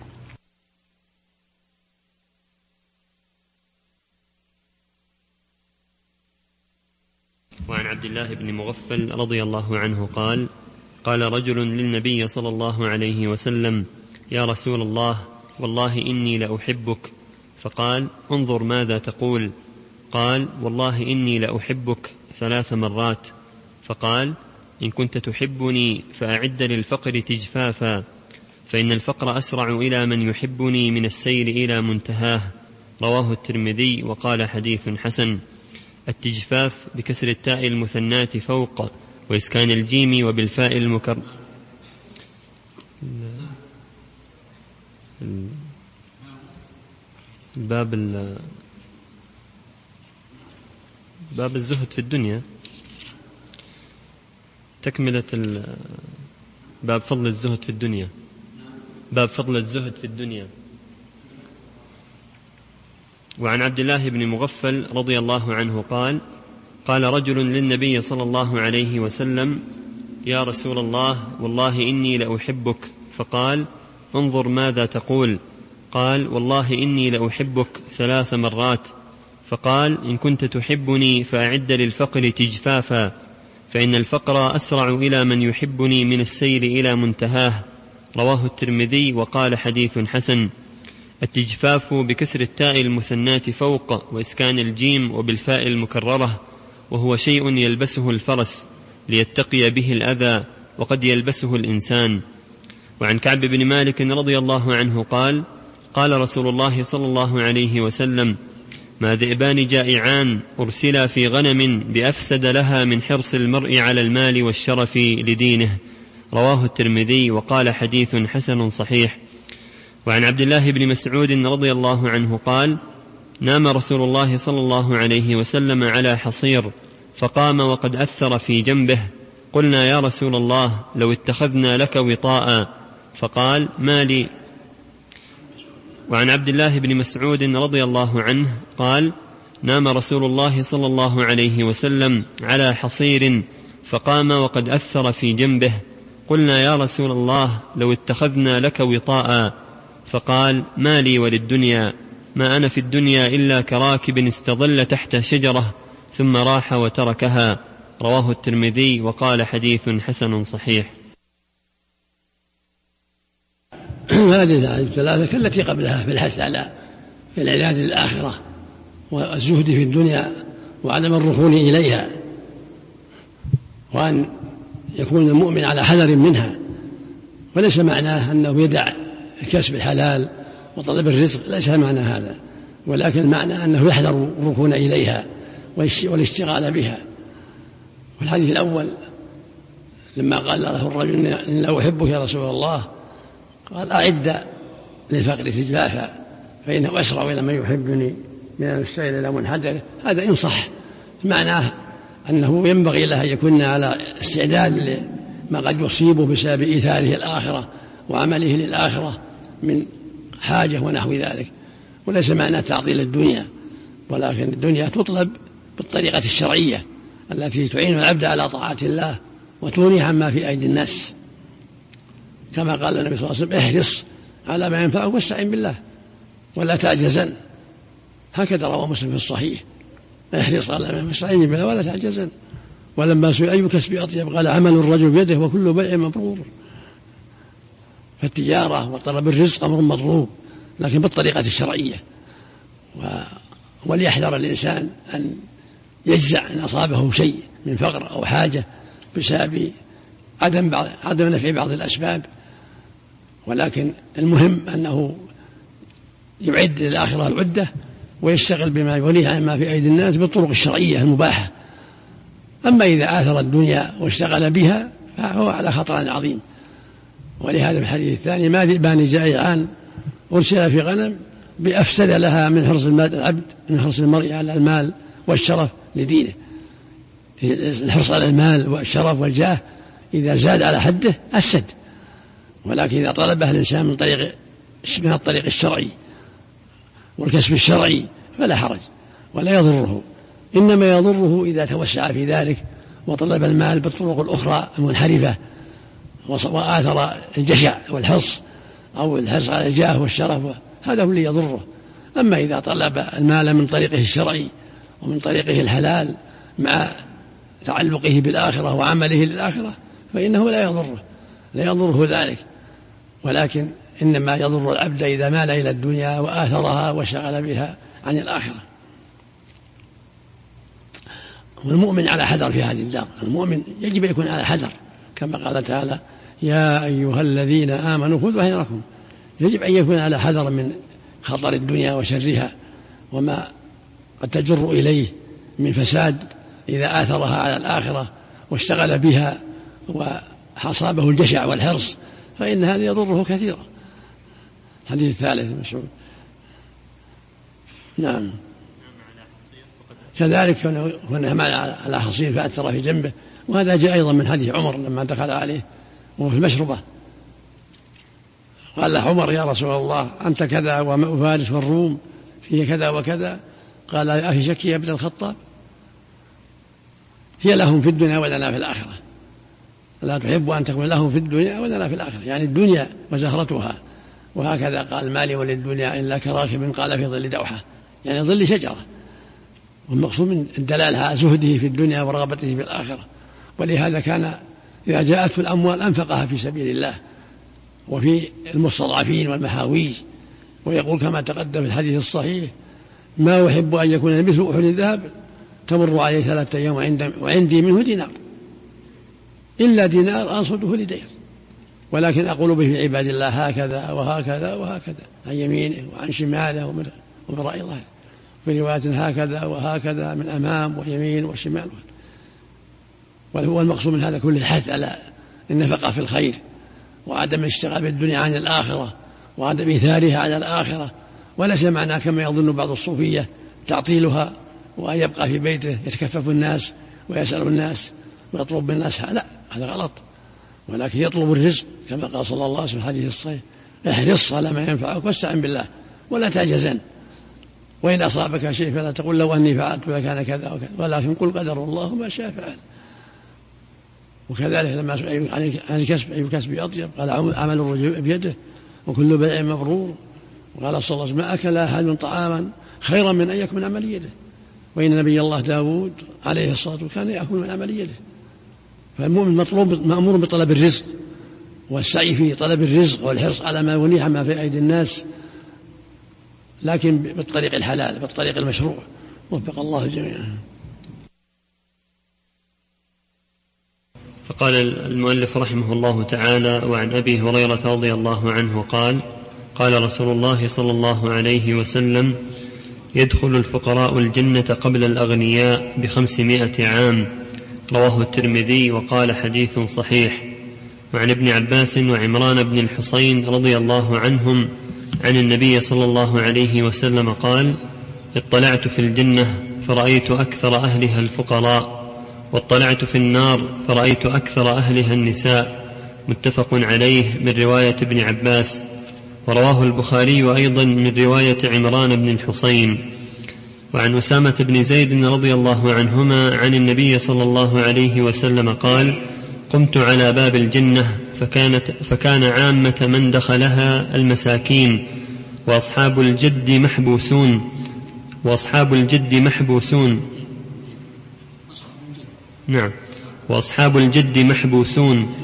وعن عبد الله بن مغفل رضي الله عنه قال: قال رجل للنبي صلى الله عليه وسلم: يا رسول الله، والله إني لأحبك. فقال: انظر ماذا تقول. قال: والله إني لأحبك ثلاث مرات. فقال: إن كنت تحبني فأعد للفقر تجفافا، فإن الفقر أسرع إلى من يحبني من السير إلى منتهاه. رواه الترمذي وقال: حديث حسن. التجفاف بكسر التاء المثنات فوق وإسكان الجيم وبالفاء المكر باب باب الزهد في الدنيا، تكملة باب فضل الزهد في الدنيا، باب فضل الزهد في الدنيا. وعن عبد الله بن مغفل رضي الله عنه قال: قال رجل للنبي صلى الله عليه وسلم: يا رسول الله، والله إني لأحبك. فقال: انظر ماذا تقول. قال: والله إني لأحبك ثلاث مرات. فقال: إن كنت تحبني فأعد للفقر تجفافا، فإن الفقر أسرع إلى من يحبني من السير إلى منتهاه. رواه الترمذي وقال: حديث حسن. التجفاف بكسر التاء المثنات فوق وإسكان الجيم وبالفاء المكررة، وهو شيء يلبسه الفرس ليتقي به الأذى، وقد يلبسه الإنسان. وعن كعب بن مالك رضي الله عنه قال: قال رسول الله صلى الله عليه وسلم: ما ذئبان جائعان أرسلا في غنم بأفسد لها من حرص المرء على المال والشرف لدينه. رواه الترمذي وقال: حديث حسن صحيح. وعن عبد الله بن مسعود رضي الله عنه قال: نام رسول الله صلى الله عليه وسلم على حصير، فقام وقد أثر في جنبه. قلنا: يا رسول الله، لو اتخذنا لك وطاء. فقال: ما لي. وعن عبد الله بن مسعود رضي الله عنه قال: نام رسول الله صلى الله عليه وسلم على حصير فقام وقد أثر في جنبه، قلنا: يا رسول الله، لو اتخذنا لك وطاء. فقال: ما لي وللدنيا، ما أنا في الدنيا إلا كراكب استظل تحت شجرة ثم راح وتركها. رواه الترمذي وقال: حديث حسن صحيح. هذه الثلاثة كالتي قبلها في الحث على العناد للآخرة والزهد في الدنيا وعدم الركون إليها، وأن يكون المؤمن على حذر منها. وليس معناه أنه يدع كسب الحلال وطلب الرزق، ليس معنى هذا، ولكن المعنى أنه يحذر الركون إليها والاشتغال بها. والحديث الأول لما قال له الرجل: إن أحبك يا رسول الله، قال: أعد للفقر تجافا فإنه أسرع إلى من يحبني من السائل إلى منحدره. هذا إن صح، معناه أنه ينبغي له أن يكون على استعداد لما قد يصيبه بسبب إيثاره الآخرة وعمله للآخرة من حاجة ونحو ذلك. وليس معنى تعطيل الدنيا، ولكن الدنيا تطلب بالطريقة الشرعية التي تعين العبد على طاعة الله وتغنيه عما في أيدي الناس، كما قال النبي صلى الله عليه وسلم: احرص على ما ينفعك واستعن بالله ولا تعجزن. هكذا روى مسلم في الصحيح: احرص على ما يستعين بالله ولا تعجزن. ولما سئل: أي كسب أطيب؟ قال: عمل الرجل بيده وكل بيع مبرور. فالتجارة وطلب الرزق أمر مطلوب، لكن بالطريقة الشرعية. وليحذر الإنسان أن يجزع إن أصابه شيء من فقر أو حاجة بسبب عدم, بعض عدم نفع بعض الأسباب، ولكن المهم أنه يعد للآخرة العدة ويشتغل بما يوليه عما في أيدي الناس بالطرق الشرعية المباحة. أما إذا آثر الدنيا واشتغل بها فهو على خطر عظيم. ولهذا في الحديث الثاني: ما ذئبان جائعان أرسل في غنم بأفسد لها من حرص العبد من حرص المرء على المال والشرف لدينه. الحرص على المال والشرف والجاه إذا زاد على حده أفسد، ولكن إذا طلبه الإنسان من طريق من الطريق الشرعي والكسب الشرعي فلا حرج ولا يضره. إنما يضره إذا توسع في ذلك وطلب المال بالطرق الأخرى المنحرفة وآثر الجشع والحرص أو الحرص على الجاه والشرف، هذا هو اللي يضره. أما إذا طلب المال من طريقه الشرعي ومن طريقه الحلال مع تعلقه بالآخرة وعمله للآخرة فإنه لا يضره لا يضره ذلك، ولكن إنما يضر العبد إذا مال إلى الدنيا وآثرها وشغل بها عن الآخرة. والمؤمن على حذر في هذه الدار، المؤمن يجب أن يكون على حذر، كما قال تعالى: يا أيها الذين آمنوا خذوا حذركم. يجب أن يكون على حذر من خطر الدنيا وشرها وما قد تجر إليه من فساد إذا آثرها على الآخرة واشتغل بها وحصابه الجشع والحرص، فإن هذا يضره كثيرا. الحديث الثالث المشهور. نعم. كذلك كنا على حصير فأثر في جنبه، وهذا جاء أيضا من حديث عمر لما دخل عليه وهو في المشربة قال له عمر: يا رسول الله، أنت كذا وفارس والروم فيه كذا وكذا. قال: أفي شك يا ابن الخطاب؟ هي لهم في الدنيا ولنا في الآخرة. لا تحب أن تكون لهم في الدنيا ولنا في الآخرة، يعني الدنيا وزهرتها. وهكذا قال: مالي وللدنيا إلا كراكب قال في ظل دوحة، يعني ظل شجرة. والمقصود من الدلالة زهده في الدنيا ورغبته في الآخرة. ولهذا كان إذا جاءته الأموال أنفقها في سبيل الله وفي المستضعفين والمحاويج. ويقول كما تقدم في الحديث الصحيح: ما أحب أن يكون مثل أحد الذهب تمر عليه ثلاثة أيام وعندي منه دينار، إلا دينار أنصده لدير، ولكن أقول به في عباد الله هكذا وهكذا وهكذا، عن يمينه وعن شماله ومن وراء ظهره. في رواية هكذا وهكذا من أمام ويمين وشمال. وهو المقصود من هذا كله الحث على النفقة في الخير وعدم الاشتغال بالدنيا عن الآخرة وعدم إيثارها على الآخرة. وليس معنى كما يظن بعض الصوفية تعطيلها وأن يبقى في بيته يتكفف الناس ويسأل الناس ويطلب بالناس، لا، هذا غلط. ولكن يطلب الرزق كما قال صلى الله عليه وسلم في الحديث الصحيح: احرص على ما ينفعك واستعن بالله ولا تعجزن، وإن أصابك شيء فلا تقل لو أني فعلت لكان كذا وكذا، ولكن قل قدر الله ما شاء فعل. وكذلك لما سئل عن الكسب أي الكسب أطيب قال: عمل الرجل بيده وكل بيع مبرور. وقال صلى الله عليه وسلم: ما أكل أحد طعاما خيرا من أن يأكل من عمل يده. وإن نبي الله داود عليه الصلاة والسلام كان يأكل من عمل يده. فالمؤمن مطلوب مأمور بطلب الرزق والسعي في طلب الرزق والحرص على ما ينيح ما في أيدي الناس، لكن بالطريق الحلال بالطريق المشروع. وفق الله جميعا. فقال المؤلف رحمه الله تعالى: وعن أبي هريرة رضي الله عنه قال: قال رسول الله صلى الله عليه وسلم: يدخل الفقراء الجنة قبل الأغنياء بخمسمائة عام. رواه الترمذي وقال: حديث صحيح. وعن ابن عباس وعمران بن الحصين رضي الله عنهم عن النبي صلى الله عليه وسلم قال: اطلعت في الجنة فرأيت أكثر أهلها الفقراء، واطلعت في النار فرأيت أكثر أهلها النساء. متفق عليه من رواية ابن عباس. ورواه البخاري أيضا من رواية عمران بن الحصين. وعن أسامة بن زيد رضي الله عنهما عن النبي صلى الله عليه وسلم قال: قمت على باب الجنة فكانت فكان عامة من دخلها المساكين، وأصحاب الجد محبوسون وأصحاب الجد محبوسون نعم وأصحاب الجد محبوسون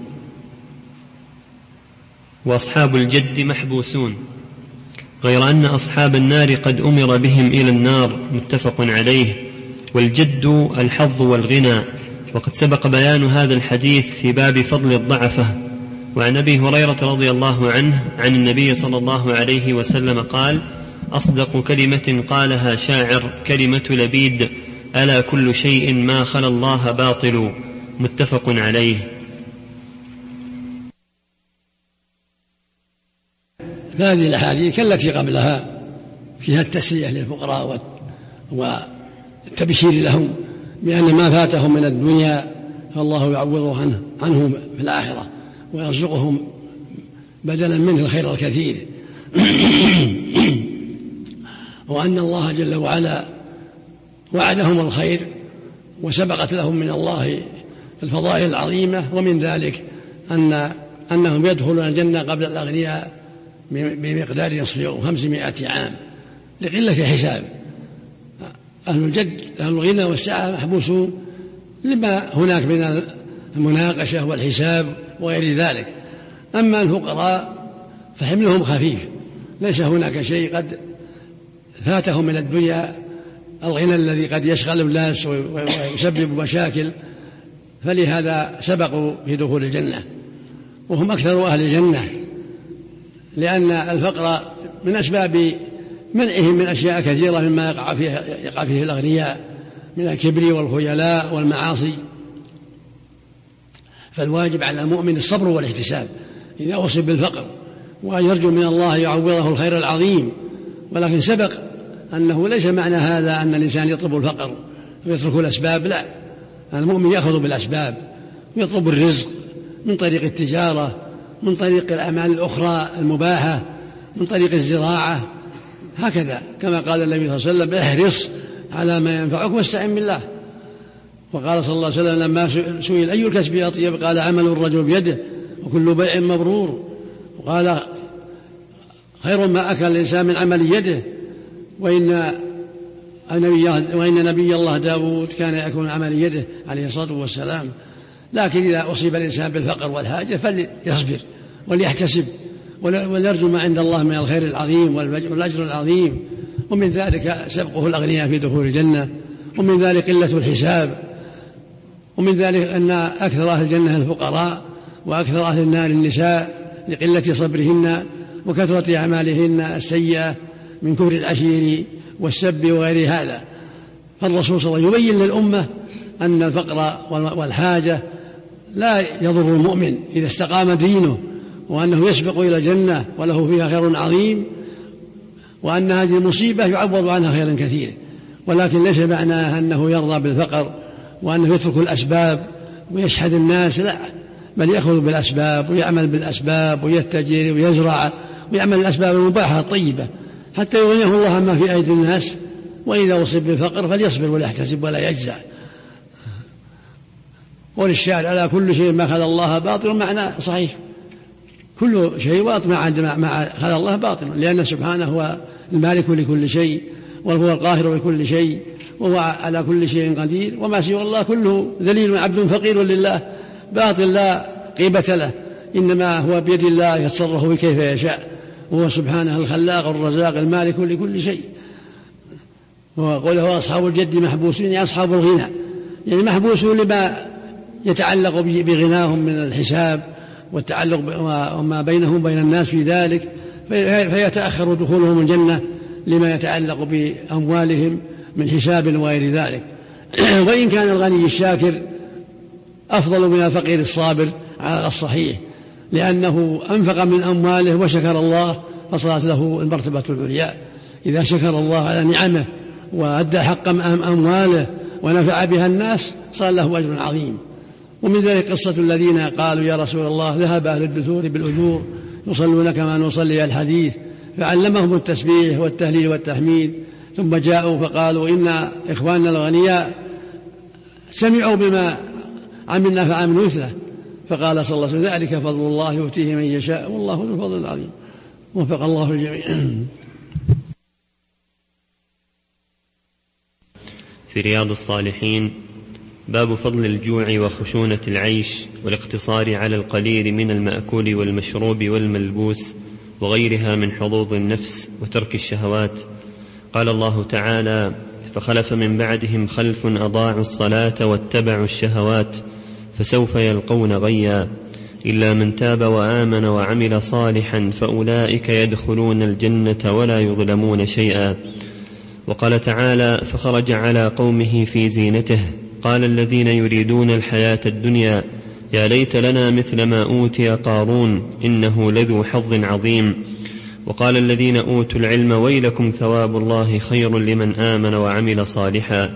وأصحاب الجد محبوسون غير أن أصحاب النار قد أمر بهم إلى النار. متفق عليه. والجد الحظ والغنى. وقد سبق بيان هذا الحديث في باب فضل الضعفة. وعن أبي هريرة رضي الله عنه عن النبي صلى الله عليه وسلم قال: أصدق كلمة قالها شاعر كلمة لبيد: ألا كل شيء ما خلا الله باطل. متفق عليه. هذه الأحاديث كالتي قبلها فيها التسلية للفقراء والتبشير لهم بأن ما فاتهم من الدنيا فالله يعوضه عنه عنهم في الآخرة ويرزقهم بدلا منه الخير الكثير. وأن الله جل وعلا وعدهم الخير وسبقت لهم من الله الفضائل العظيمة. ومن ذلك أن أنهم يدخلون الجنة قبل الأغنياء بمقدار نصف يوم خمسمائة عام لقلة حساب. أهل الجد أهل الغنى والسعة محبوسون لما هناك من المناقشة والحساب وغير ذلك. أما الفقراء فحملهم خفيف، ليس هناك شيء قد فاتهم من الدنيا، الغنى الذي قد يشغل الناس ويسبب مشاكل، فلهذا سبقوا في دخول الجنة وهم أكثر أهل الجنة، لأن الفقر من أسباب منعهم من أشياء كثيرة مما يقع فيه, يقع فيه الأغنياء من الكبر والخيلاء والمعاصي. فالواجب على المؤمن الصبر والاحتساب إذا أصيب بالفقر، وأن يرجو من الله يعوضه الخير العظيم. ولكن سبق أنه ليس معنى هذا أن الإنسان يطلب الفقر ويترك الأسباب، لا، المؤمن يأخذ بالأسباب ويطلب الرزق من طريق التجارة، من طريق الأعمال الأخرى المباحة، من طريق الزراعة، هكذا كما قال النبي صلى الله عليه وسلم: احرص على ما ينفعك واستعن بالله. وقال صلى الله عليه وسلم لما سئل أي الكسب أطيب قال: عمل الرجل بيده وكل بيع مبرور. وقال: خير ما أكل الإنسان من عمل يده. وإن نبي, وإن نبي الله داود كان يأكل من عمل يده عليه الصلاة والسلام. لكن إذا أصيب الإنسان بالفقر والحاجة فليصبر وليحتسب وليرجو ما عند الله من الخير العظيم والأجر العظيم. ومن ذلك سبقه الأغنياء في دخول الجنة، ومن ذلك قلة الحساب، ومن ذلك أن أكثر أهل الجنة الفقراء وأكثر أهل النار النساء لقلة صبرهن وكثرة أعمالهن السيئة من كفر العشير والسب وغير هذا. فالرسول صلى الله عليه وسلم يبين للأمة أن الفقر والحاجة لا يضر المؤمن إذا استقام دينه، وأنه يسبق إلى الجنة وله فيها خير عظيم، وأن هذه المصيبة يعوض عنها خيرا كثير. ولكن ليس معناها أنه يرضى بالفقر وأنه يترك الأسباب ويشحذ الناس، لا، بل يأخذ بالأسباب ويعمل بالأسباب ويتجر ويزرع ويعمل الأسباب المباحة الطيبة حتى يغنيه الله عما في أيدي الناس، وإذا أصيب بالفقر فليصبر ولا يحتسب ولا يجزع. قول الشاعر على كل شيء ما خلا الله باطل، معنى صحيح، كل شيء باطل مع خلا الله باطل، لأن سبحانه هو المالك لكل شيء وهو القاهر لكل شيء وهو على كل شيء قدير، وما سوى الله كله ذليل وعبد فقير لله باطل لا قيمة له، إنما هو بيد الله يتصرف كيف يشاء، وهو سبحانه الخلاق الرزاق المالك لكل شيء. وقوله أصحاب الجد محبوسين يعني أصحاب الغنى، يعني محبوسون لما يتعلق بغناهم من الحساب والتعلق وما بينهم بين الناس في ذلك، فيتأخر دخولهم الجنة لما يتعلق بأموالهم من حساب وغير ذلك. وإن كان الغني الشاكر أفضل من الفقير الصابر على الصحيح، لأنه أنفق من أمواله وشكر الله فصارت له المرتبة العليا. إذا شكر الله على نعمه وأدى حق أمواله ونفع بها الناس صار له أجر عظيم. ومن ذلك قصة الذين قالوا يا رسول الله ذهب أهل الدثور بالأجور يصلون كما نصلي الحديث، فعلمهم التسبيح والتهليل والتحميد، ثم جاءوا فقالوا إن إخواننا الغنياء سمعوا بما عملنا فعملوا مثله، فقال صلى الله عليه وسلم ذلك فضل الله يؤتيه من يشاء والله ذو الفضل العظيم. وفق الله الجميع. في رياض الصالحين باب فضل الجوع وخشونة العيش والاقتصار على القليل من المأكول والمشروب والملبوس وغيرها من حظوظ النفس وترك الشهوات. قال الله تعالى فخلف من بعدهم خلف أضاعوا الصلاة واتبعوا الشهوات فسوف يلقون غيا إلا من تاب وآمن وعمل صالحا فأولئك يدخلون الجنة ولا يظلمون شيئا. وقال تعالى فخرج على قومه في زينته قال الذين يريدون الحياة الدنيا يا ليت لنا مثل ما أوتي قارون إنه لذو حظ عظيم. وقال الذين أوتوا العلم ويلكم ثواب الله خير لمن آمن وعمل صالحا.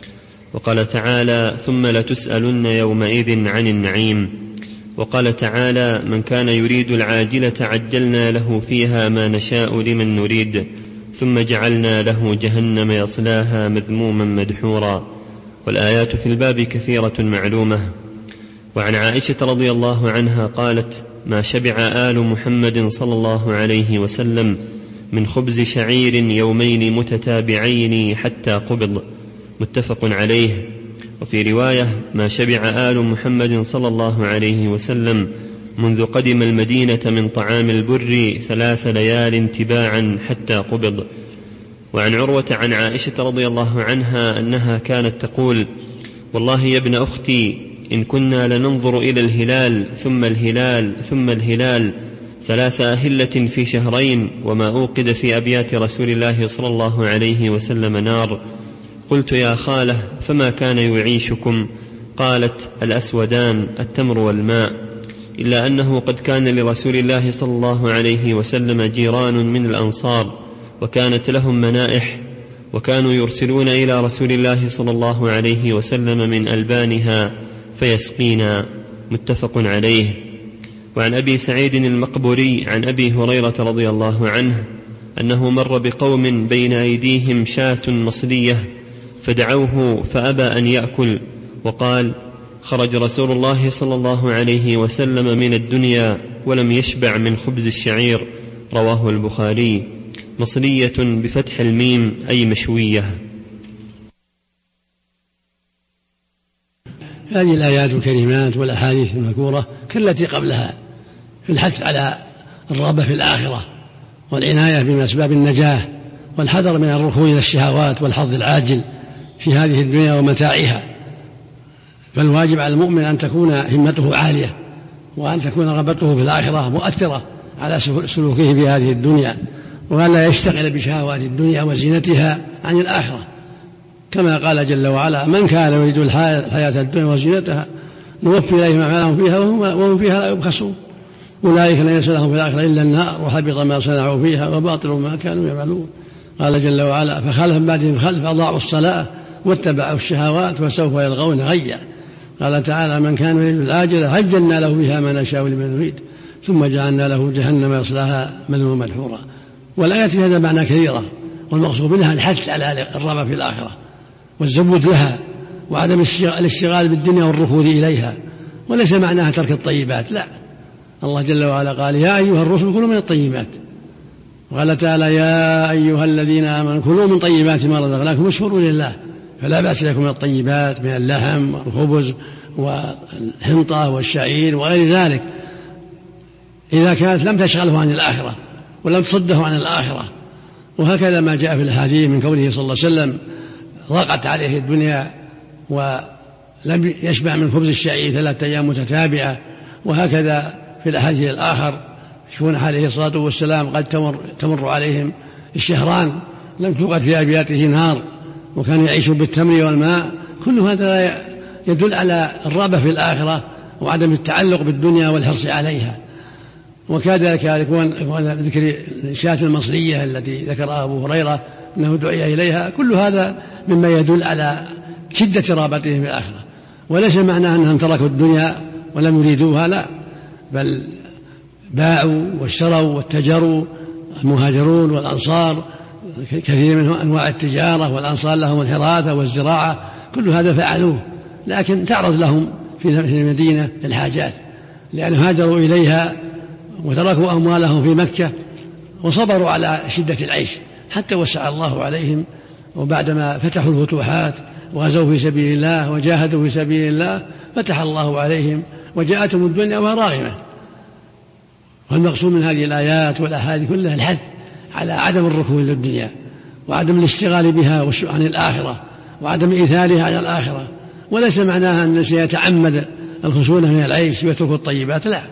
وقال تعالى ثم لتسألن يومئذ عن النعيم. وقال تعالى من كان يريد العاجلة عجلنا له فيها ما نشاء لمن نريد ثم جعلنا له جهنم يصلاها مذموما مدحورا. والآيات في الباب كثيرة معلومة. وعن عائشة رضي الله عنها قالت ما شبع آل محمد صلى الله عليه وسلم من خبز شعير يومين متتابعين حتى قبض، متفق عليه. وفي رواية ما شبع آل محمد صلى الله عليه وسلم منذ قدم المدينة من طعام البر ثلاث ليال تباعا حتى قبض. وعن عروة عن عائشة رضي الله عنها أنها كانت تقول والله يا ابن أختي إن كنا لننظر إلى الهلال ثم الهلال ثم الهلال ثلاث أهلة في شهرين وما أوقد في أبيات رسول الله صلى الله عليه وسلم نار. قلت يا خالة فما كان يعيشكم؟ قالت الأسودان التمر والماء، إلا أنه قد كان لرسول الله صلى الله عليه وسلم جيران من الأنصار وكانت لهم منائح وكانوا يرسلون إلى رسول الله صلى الله عليه وسلم من ألبانها فيسقينا، متفق عليه. وعن أبي سعيد المقبوري عن أبي هريرة رضي الله عنه أنه مر بقوم بين أيديهم شاة مصلية فدعوه فأبى أن يأكل وقال خرج رسول الله صلى الله عليه وسلم من الدنيا ولم يشبع من خبز الشعير، رواه البخاري. مصلية بفتح الميم أي مشوية. هذه الآيات الكريمات والأحاديث المذكورة كالتي قبلها في الحث على الرغبة في الآخرة والعناية بأسباب النجاة والحذر من الركون إلى الشهوات والحظ العاجل في هذه الدنيا ومتاعها. فالواجب على المؤمن أن تكون همته عالية وأن تكون رغبته في الآخرة مؤثرة على سلوكه في هذه الدنيا، وأن لا يشتغل بشهوات الدنيا وزينتها عن الآخرة، كما قال جل وعلا من كان يريد الحياة الدنيا وزينتها نوفي إليهم أعمالهم فيها وهم فيها لا يبخسون أولئك ليس لهم في الآخرة إلا النار وحبط ما صنعوا فيها وباطل ما كانوا يعملون. قال جل وعلا فخلف من بعدهم خلف أضاعوا الصلاة واتبعوا الشهوات وسوف يلقون غيا. قال تعالى من كان يريد العاجلة عجلنا له بها ما نشاء لمن نريد ثم جعلنا له جهنم يصلاها مذموما مدحورا. والآيات في هذا معنى كثيرة، والمقصود منها الحث على الرغبة في الآخرة والزبد لها وعدم الاشتغال بالدنيا والركود إليها، وليس معناها ترك الطيبات، لا. الله جل وعلا قال يا أيها الرسل كلوا من الطيبات، وقال تعالى يا أيها الذين آمنوا كلوا من طيبات ما رزقناكم واشكروا لله. فلا بأس لكم من الطيبات من اللحم والخبز والحنطة والشعير وغير ذلك إذا كانت لم تشغله عن الآخرة ولم تصده عن الآخرة. وهكذا ما جاء في الحديث من قوله صلى الله عليه وسلم ضاقت عليه الدنيا ولم يشبع من خبز الشعير ثلاثة أيام متتابعة. وهكذا في الحديث الآخر يشوفون عليه الصلاة والسلام قد تمر, تمر عليهم الشهران لم توقد في أبياته نار وكانوا يعيشون بالتمر والماء. كل هذا يدل على الرغبة في الآخرة وعدم التعلق بالدنيا والحرص عليها. وكذلك يكون ذكر الشاة المصرية التي ذكرها أبو هريرة أنه دعي إليها، كل هذا مما يدل على شدة رغبتهم في الآخرة، وليس معناه أنهم تركوا الدنيا ولم يريدوها، لا، بل باعوا واشتروا واتجروا المهاجرون والأنصار كثير منهم أنواع التجارة، والأنصار لهم الحراثة والزراعة، كل هذا فعلوه، لكن تعرض لهم في المدينة الحاجات لأن هاجروا إليها وتركوا أموالهم في مكة وصبروا على شدة العيش حتى وسع الله عليهم. وبعدما فتحوا الفتوحات وغزوا في سبيل الله وجاهدوا في سبيل الله فتح الله عليهم وجاءتهم الدنيا وهي راغمة. والمقصود من هذه الآيات والأحاديث كلها الحث على عدم الركون للدنيا وعدم الاشتغال بها عن الآخرة وعدم إيثارها على الآخرة. وليس معناها أن سيتعمد الخشونة من العيش ويترك الطيبات، لا،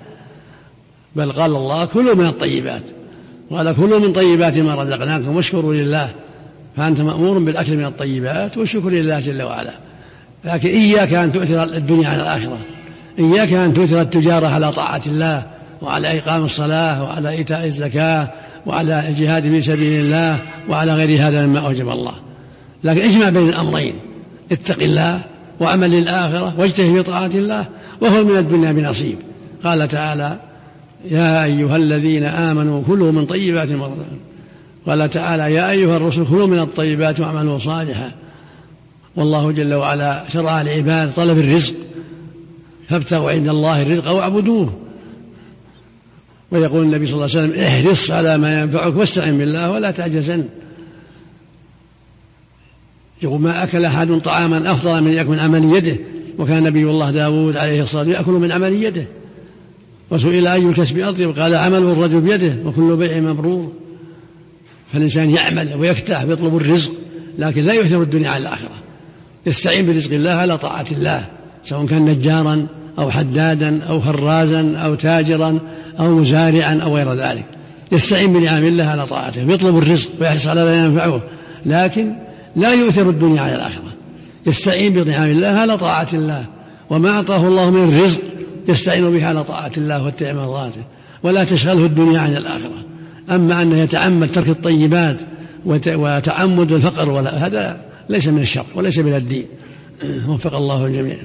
بل قال الله كلوا من الطيبات، وقال كلوا من طيبات ما رزقناكم واشكروا لله. فأنت مأمور بالأكل من الطيبات والشكر لله جل وعلا. لكن إياك أن تؤثر الدنيا على الآخرة، إياك أن تؤثر التجارة على طاعة الله وعلى إقام الصلاة وعلى إيتاء الزكاة وعلى الجهاد في سبيل الله وعلى غير هذا مما أوجب الله. لكن اجمع بين الأمرين، اتق الله وعمل للآخرة واجتهد في طاعة الله وهو من الدنيا بنصيب. قال تعالى يا أيها الذين آمنوا كلوا من طيبات ما رزقناكم. قال تعالى يا أيها الرسل كلوا من الطيبات واعملوا صالحا. والله جل وعلا شرع العباد طلب الرزق، فابتغوا عند الله الرزق واعبدوه. ويقول النبي صلى الله عليه وسلم احرص على ما ينفعك واستعن بالله ولا تعجزن. يقول ما أكل أحد طعاما أفضل من يأكل من عمل يده، وكان نبي الله داود عليه الصلاة والسلام يأكل من عمل يده. وسئل أي الكسب أطيب قال عمل الرجل بيده وكل بيع مبرور. فالإنسان يعمل ويكتح ويطلب الرزق، لكن لا يؤثر الدنيا على الآخرة، يستعين برزق الله على طاعة الله، سواء كان نجارا أو حدادا أو خرازا أو تاجرا أو مزارعا أو غير ذلك، يستعين بنعم الله على طاعته ويطلب الرزق ويحرص على ما ينفعه، لكن لا يؤثر الدنيا على الآخرة، يستعين بنعم الله على طاعة الله، وما أعطاه الله من الرزق يستعين به على طاعة الله واتباع مرضاته، ولا تشغله الدنيا عن الآخرة. أما أنه يتعمد ترك الطيبات وتعمد الفقر ولا هذا ليس من الشر وليس من الدين. وفق الله الجميع.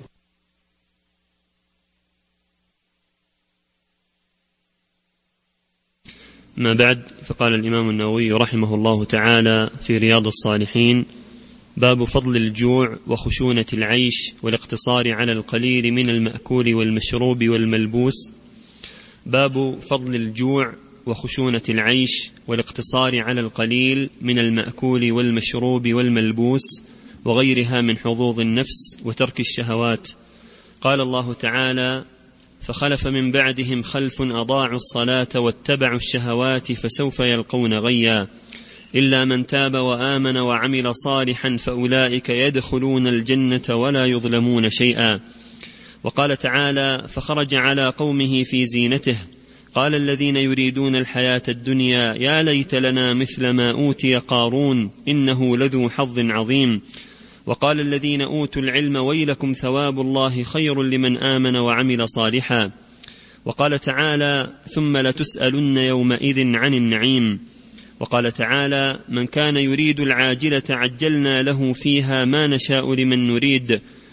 ما بعد، فقال الإمام النووي رحمه الله تعالى في رياض الصالحين: باب فضل الجوع وخشونة العيش والاقتصار على القليل من المأكول والمشروب والملبوس. باب فضل الجوع وخشونة العيش والاقتصار على القليل من المأكول والمشروب والملبوس وغيرها من حظوظ النفس وترك الشهوات. قال الله تعالى: فخلف من بعدهم خلف أضاعوا الصلاة واتبعوا الشهوات فسوف يلقون غيا إلا من تاب وآمن وعمل صالحا فأولئك يدخلون الجنة ولا يظلمون شيئا. وقال تعالى: فخرج على قومه في زينته قال الذين يريدون الحياة الدنيا يا ليت لنا مثل ما أوتي قارون إنه لذو حظ عظيم. وقال الذين أوتوا العلم ويلكم ثواب الله خير لمن آمن وعمل صالحا. وقال تعالى: ثم لتسألن يومئذ عن النعيم. وقال تعالى: من كان يريد العاجلة عجلنا له فيها ما نشاء لمن نريد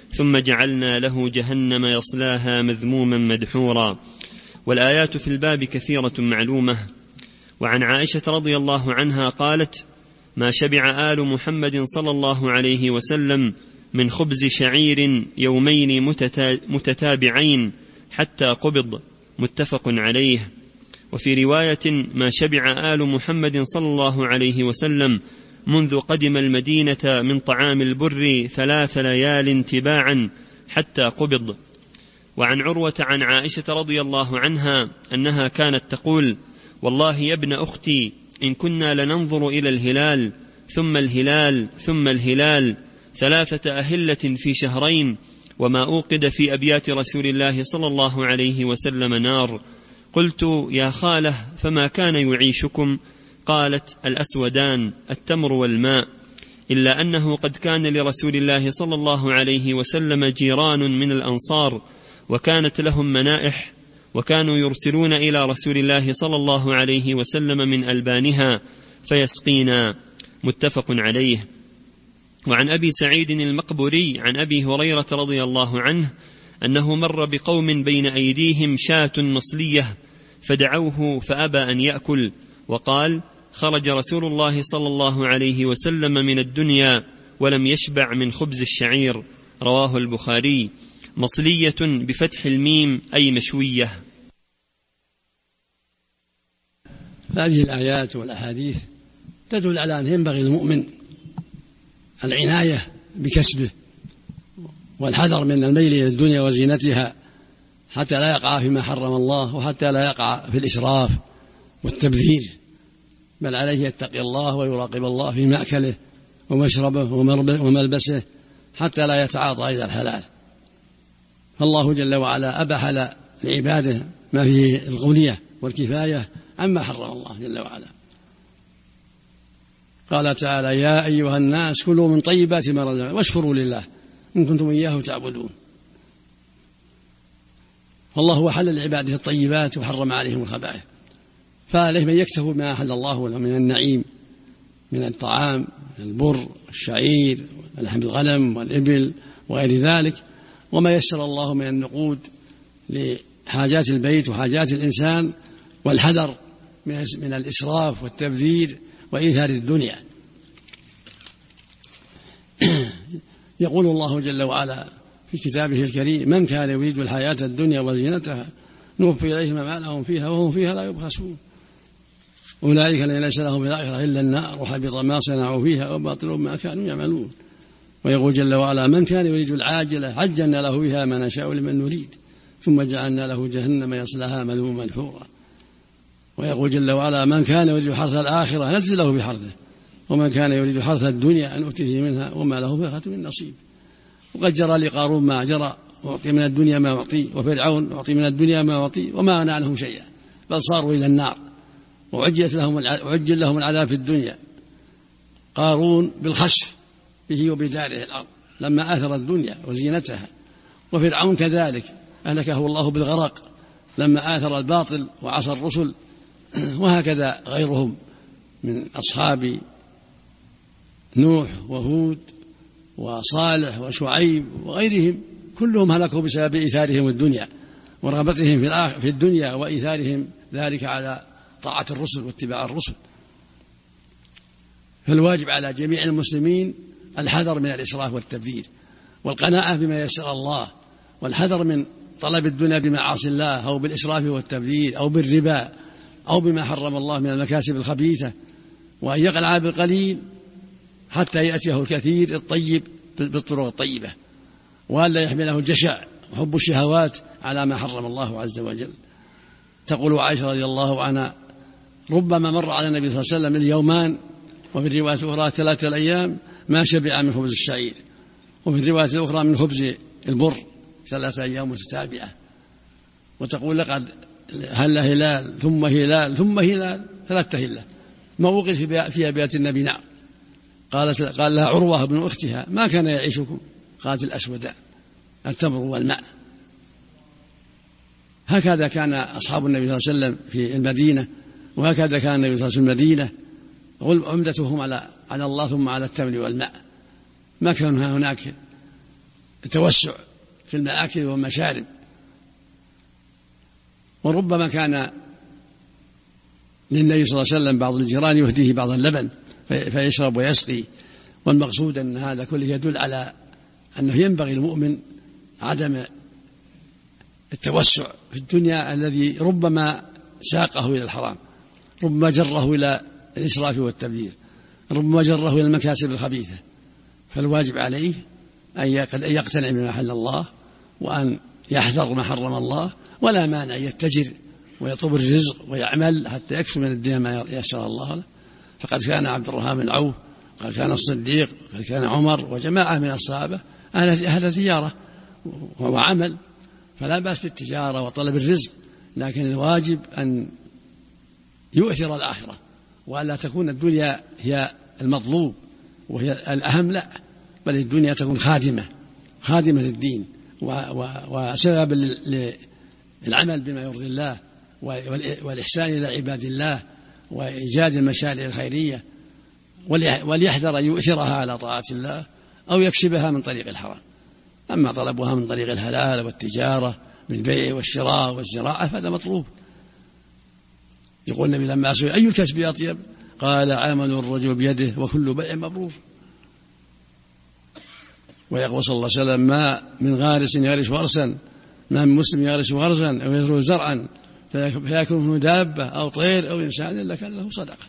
ثم جعلنا له جهنم يصلاها مذموما مدحورا. والآيات في الباب كثيرة معلومة. وعن عائشة رضي الله عنها قالت: ما شبع آل محمد صلى الله عليه وسلم من خبز شعير يومين متتابعين حتى قبض، متفق عليه. وفي رواية: ما شبع آل محمد صلى الله عليه وسلم منذ قدم المدينة من طعام البر ثلاث ليال تباعا حتى قبض. وعن عروة عن عائشة رضي الله عنها أنها كانت تقول: والله يا ابن أختي إن كنا لننظر إلى الهلال ثم الهلال ثم الهلال ثلاثة أهلة في شهرين، وما أوقد في أبيات رسول الله صلى الله عليه وسلم نار. قلت: يا خالة فما كان يعيشكم؟ قالت: الأسودان التمر والماء، إلا أنه قد كان لرسول الله صلى الله عليه وسلم جيران من الأنصار وكانت لهم منائح، وكانوا يرسلون إلى رسول الله صلى الله عليه وسلم من ألبانها فيسقينا، متفق عليه. وعن أبي سعيد المقبوري عن أبي هريرة رضي الله عنه أنه مر بقوم بين أيديهم شاة مصلية فدعوه فأبى أن يأكل، وقال: خرج رسول الله صلى الله عليه وسلم من الدنيا ولم يشبع من خبز الشعير. رواه البخاري. مصلية بفتح الميم أي مشوية. هذه الآيات والأحاديث تدل على أن ينبغي المؤمن العناية بكسبه والحذر من الميل إلى الدنيا وزينتها حتى لا يقع فيما حرم الله، وحتى لا يقع في الإسراف والتبذير، بل عليه يتقي الله ويراقب الله في مأكله ومشربه وملبسه حتى لا يتعاطى إلى الحلال. فالله جل وعلا أباح لعباده ما فيه الغنية والكفاية عما حرم الله جل وعلا. قال تعالى: يا أيها الناس كلوا من طيبات ما رزقناكم واشكروا لله إن كنتم إياه تعبدون. فالله هو حل لعباده الطيبات وحرم عليهم الخبائث، فعليه من يكتفي ما أحل الله من النعيم من الطعام، البر، الشعير، لحم الغنم والإبل وغير ذلك، وما يسر الله من النقود لحاجات البيت وحاجات الإنسان، والحذر من الإسراف والتبذير وإيثار الدنيا. يقول الله جل وعلا في كتابه الكريم: من كان يريد الحياة الدنيا وزينتها نوفي إليهم ما لهم فيها وهم فيها لا يبخسون أولئك ليس لهم في الآخرة إلا النار وحبط ما صنعوا فيها وباطل ما كانوا يعملون. ويقول جل وعلا: من كان يريد العاجلة عجلنا له بها ما نشاء لمن نريد ثم جعلنا له جهنم يصلاها مذموما مدحورا. ويقول جل وعلا: من كان يريد حرث الآخرة نزل له بحرثه ومن كان يريد حرث الدنيا أن نؤته منها وما له في الآخرة من نصيب. وقد جرى لقارون ما جرى، وأعطي من الدنيا ما أعطي، وفرعون أعطي من الدنيا ما أعطي وما أغنى عنهم شيئا، بل صاروا إلى النار وعجل لهم وعجل لهم العذاب في الدنيا. قارون بالخسف به وبداره الأرض لما آثر الدنيا وزينتها، وفرعون كذلك أهلكه الله بالغرق لما آثر الباطل وعصى الرسل، وهكذا غيرهم من أصحاب نوح وهود وصالح وشعيب وغيرهم، كلهم هلكوا بسبب إيثارهم الدنيا ورغبتهم في الدنيا وإيثارهم ذلك على طاعة الرسل واتباع الرسل. فالواجب على جميع المسلمين الحذر من الإسراف والتبذير، والقناعة بما يسر الله، والحذر من طلب الدنيا بمعاصي الله أو بالإسراف والتبذير أو بالربا أو بما حرم الله من المكاسب الخبيثة، وأن يقنع بالقليل حتى يأتيه الكثير الطيب بالطرق الطيبة، وألا يحمله الجشع وحب الشهوات على ما حرم الله عز وجل. تقول عائشة رضي الله عنها: ربما مر على النبي صلى الله عليه وسلم اليومان، وفي الرواية الأخرى ثلاثة الأيام ما شبع من خبز الشعير، وفي الرواية الأخرى من خبز البر ثلاثة أيام متتابعة. وتقول: لقد هل هلال ثم هلال ثم هلال ثلاثة هلال ما وقت في أبيات النبي. نعم. قالت قال لها عروة بن أختها: ما كان يعيشكم؟ قالت: الأسودان التمر والماء. هكذا كان أصحاب النبي صلى الله عليه وسلم في المدينة، وهكذا كان النبي صلى الله عليه وسلم في المدينة عمدتهم على على الله ثم على التمر والماء. ما كان هناك التوسع في المآكل والمشارب. وربما كان للنبي صلى الله عليه وسلم بعض الجيران يهديه بعض اللبن فيشرب ويسقي، والمقصود أن هذا كله يدل على أنه ينبغي المؤمن عدم التوسع في الدنيا الذي ربما ساقه إلى الحرام، ربما جره إلى الإسراف والتبذير، ربما جره إلى المكاسب الخبيثة. فالواجب عليه أن يقتنع بما حل الله وأن يحذر ما حرم الله، ولا مانع يتجر ويطلب الرزق ويعمل حتى يكسب من الدنيا ما يسر الله له. فقد كان عبد الرحمن بن عوف، قد كان الصديق، قد كان عمر وجماعة من الصحابة أهل تجارة وعمل، فلا بأس بالتجارة وطلب الرزق، لكن الواجب أن يؤثر الآخرة وألا تكون الدنيا هي المطلوب وهي الأهم، لا، بل الدنيا تكون خادمة خادمة للدين وسبب للعمل بما يرضي الله والإحسان إلى عباد الله وإيجاد المشاريع الخيرية، وليحذر أن يؤثرها على طاعة الله أو يكسبها من طريق الحرام. أما طلبها من طريق الحلال والتجارة بالبيع والشراء والزراعة فهذا مطلوب. يقول النبي لما سئل أي الكسب أطيب قال عمل الرجل بيده وكل بيع مبرور. ويقول صلى الله عليه وسلم ما من غارس يغرس غرسا، ما من مسلم يغرس غرسا أو يزرع زرعا فيأكل منه دابة أو طير أو إنسان إلا كان له صدقة.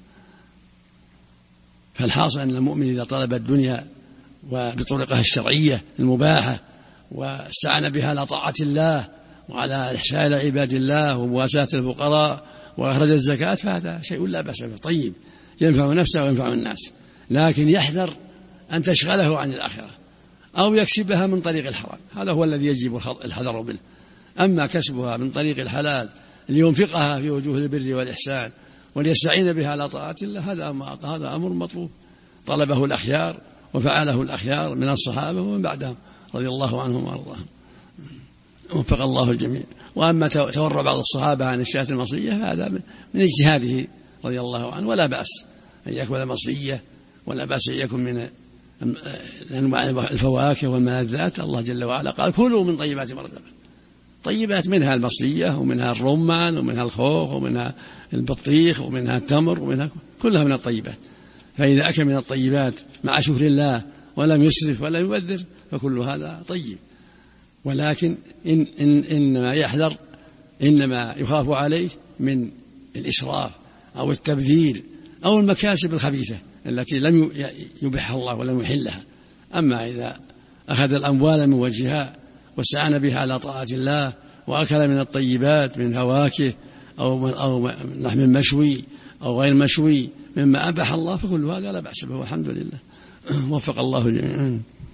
فالحاصل أن المؤمن إذا طلب الدنيا وبطرقها الشرعية المباحة واستعان بها على طاعة الله وعلى الإحسان إلى عباد الله ومواساة الفقراء وأخرج الزكاة فهذا شيء لا بأس به، طيب ينفع نفسه وينفع الناس، لكن يحذر أن تشغله عن الآخرة أو يكسبها من طريق الحرام، هذا هو الذي يجب الحذر منه. أما كسبها من طريق الحلال لينفقها في وجوه البر والإحسان وليستعين بها على طاعة الله هذا أمر مطلوب، طلبه الأخيار وفعله الأخيار من الصحابة ومن بعدهم رضي الله عنهم وأرضاهم، وفق الله الجميع. وأما تورع بعض الصحابة عن الشاة المصرية فهذا من اجتهاده رضي الله عنه، ولا بأس أن يكون مصرية، ولا بأس أن يكون من أنواع الفواكه والملذات. الله جل وعلا قال كلوا من طيبات ما رزقناكم، طيبات منها المصرية ومنها الرمان ومنها الخوخ ومنها البطيخ ومنها التمر ومنها كلها من الطيبات. فإذا أكل من الطيبات مع شكر الله ولم يسرف ولا يبذر فكل هذا طيب، ولكن إن إن إنما يحذر، إنما يخاف عليه من الإسراف أو التبذير أو المكاسب الخبيثة التي لم يبحها الله ولم يحلها. أما إذا أخذ الأموال من وجهها واستعان بها على طاعة الله وأكل من الطيبات من فواكه أو من أو لحم مشوي أو غير مشوي مما أباح الله فكل هذا لا بأس به، والحمد لله. وفق الله جميعا.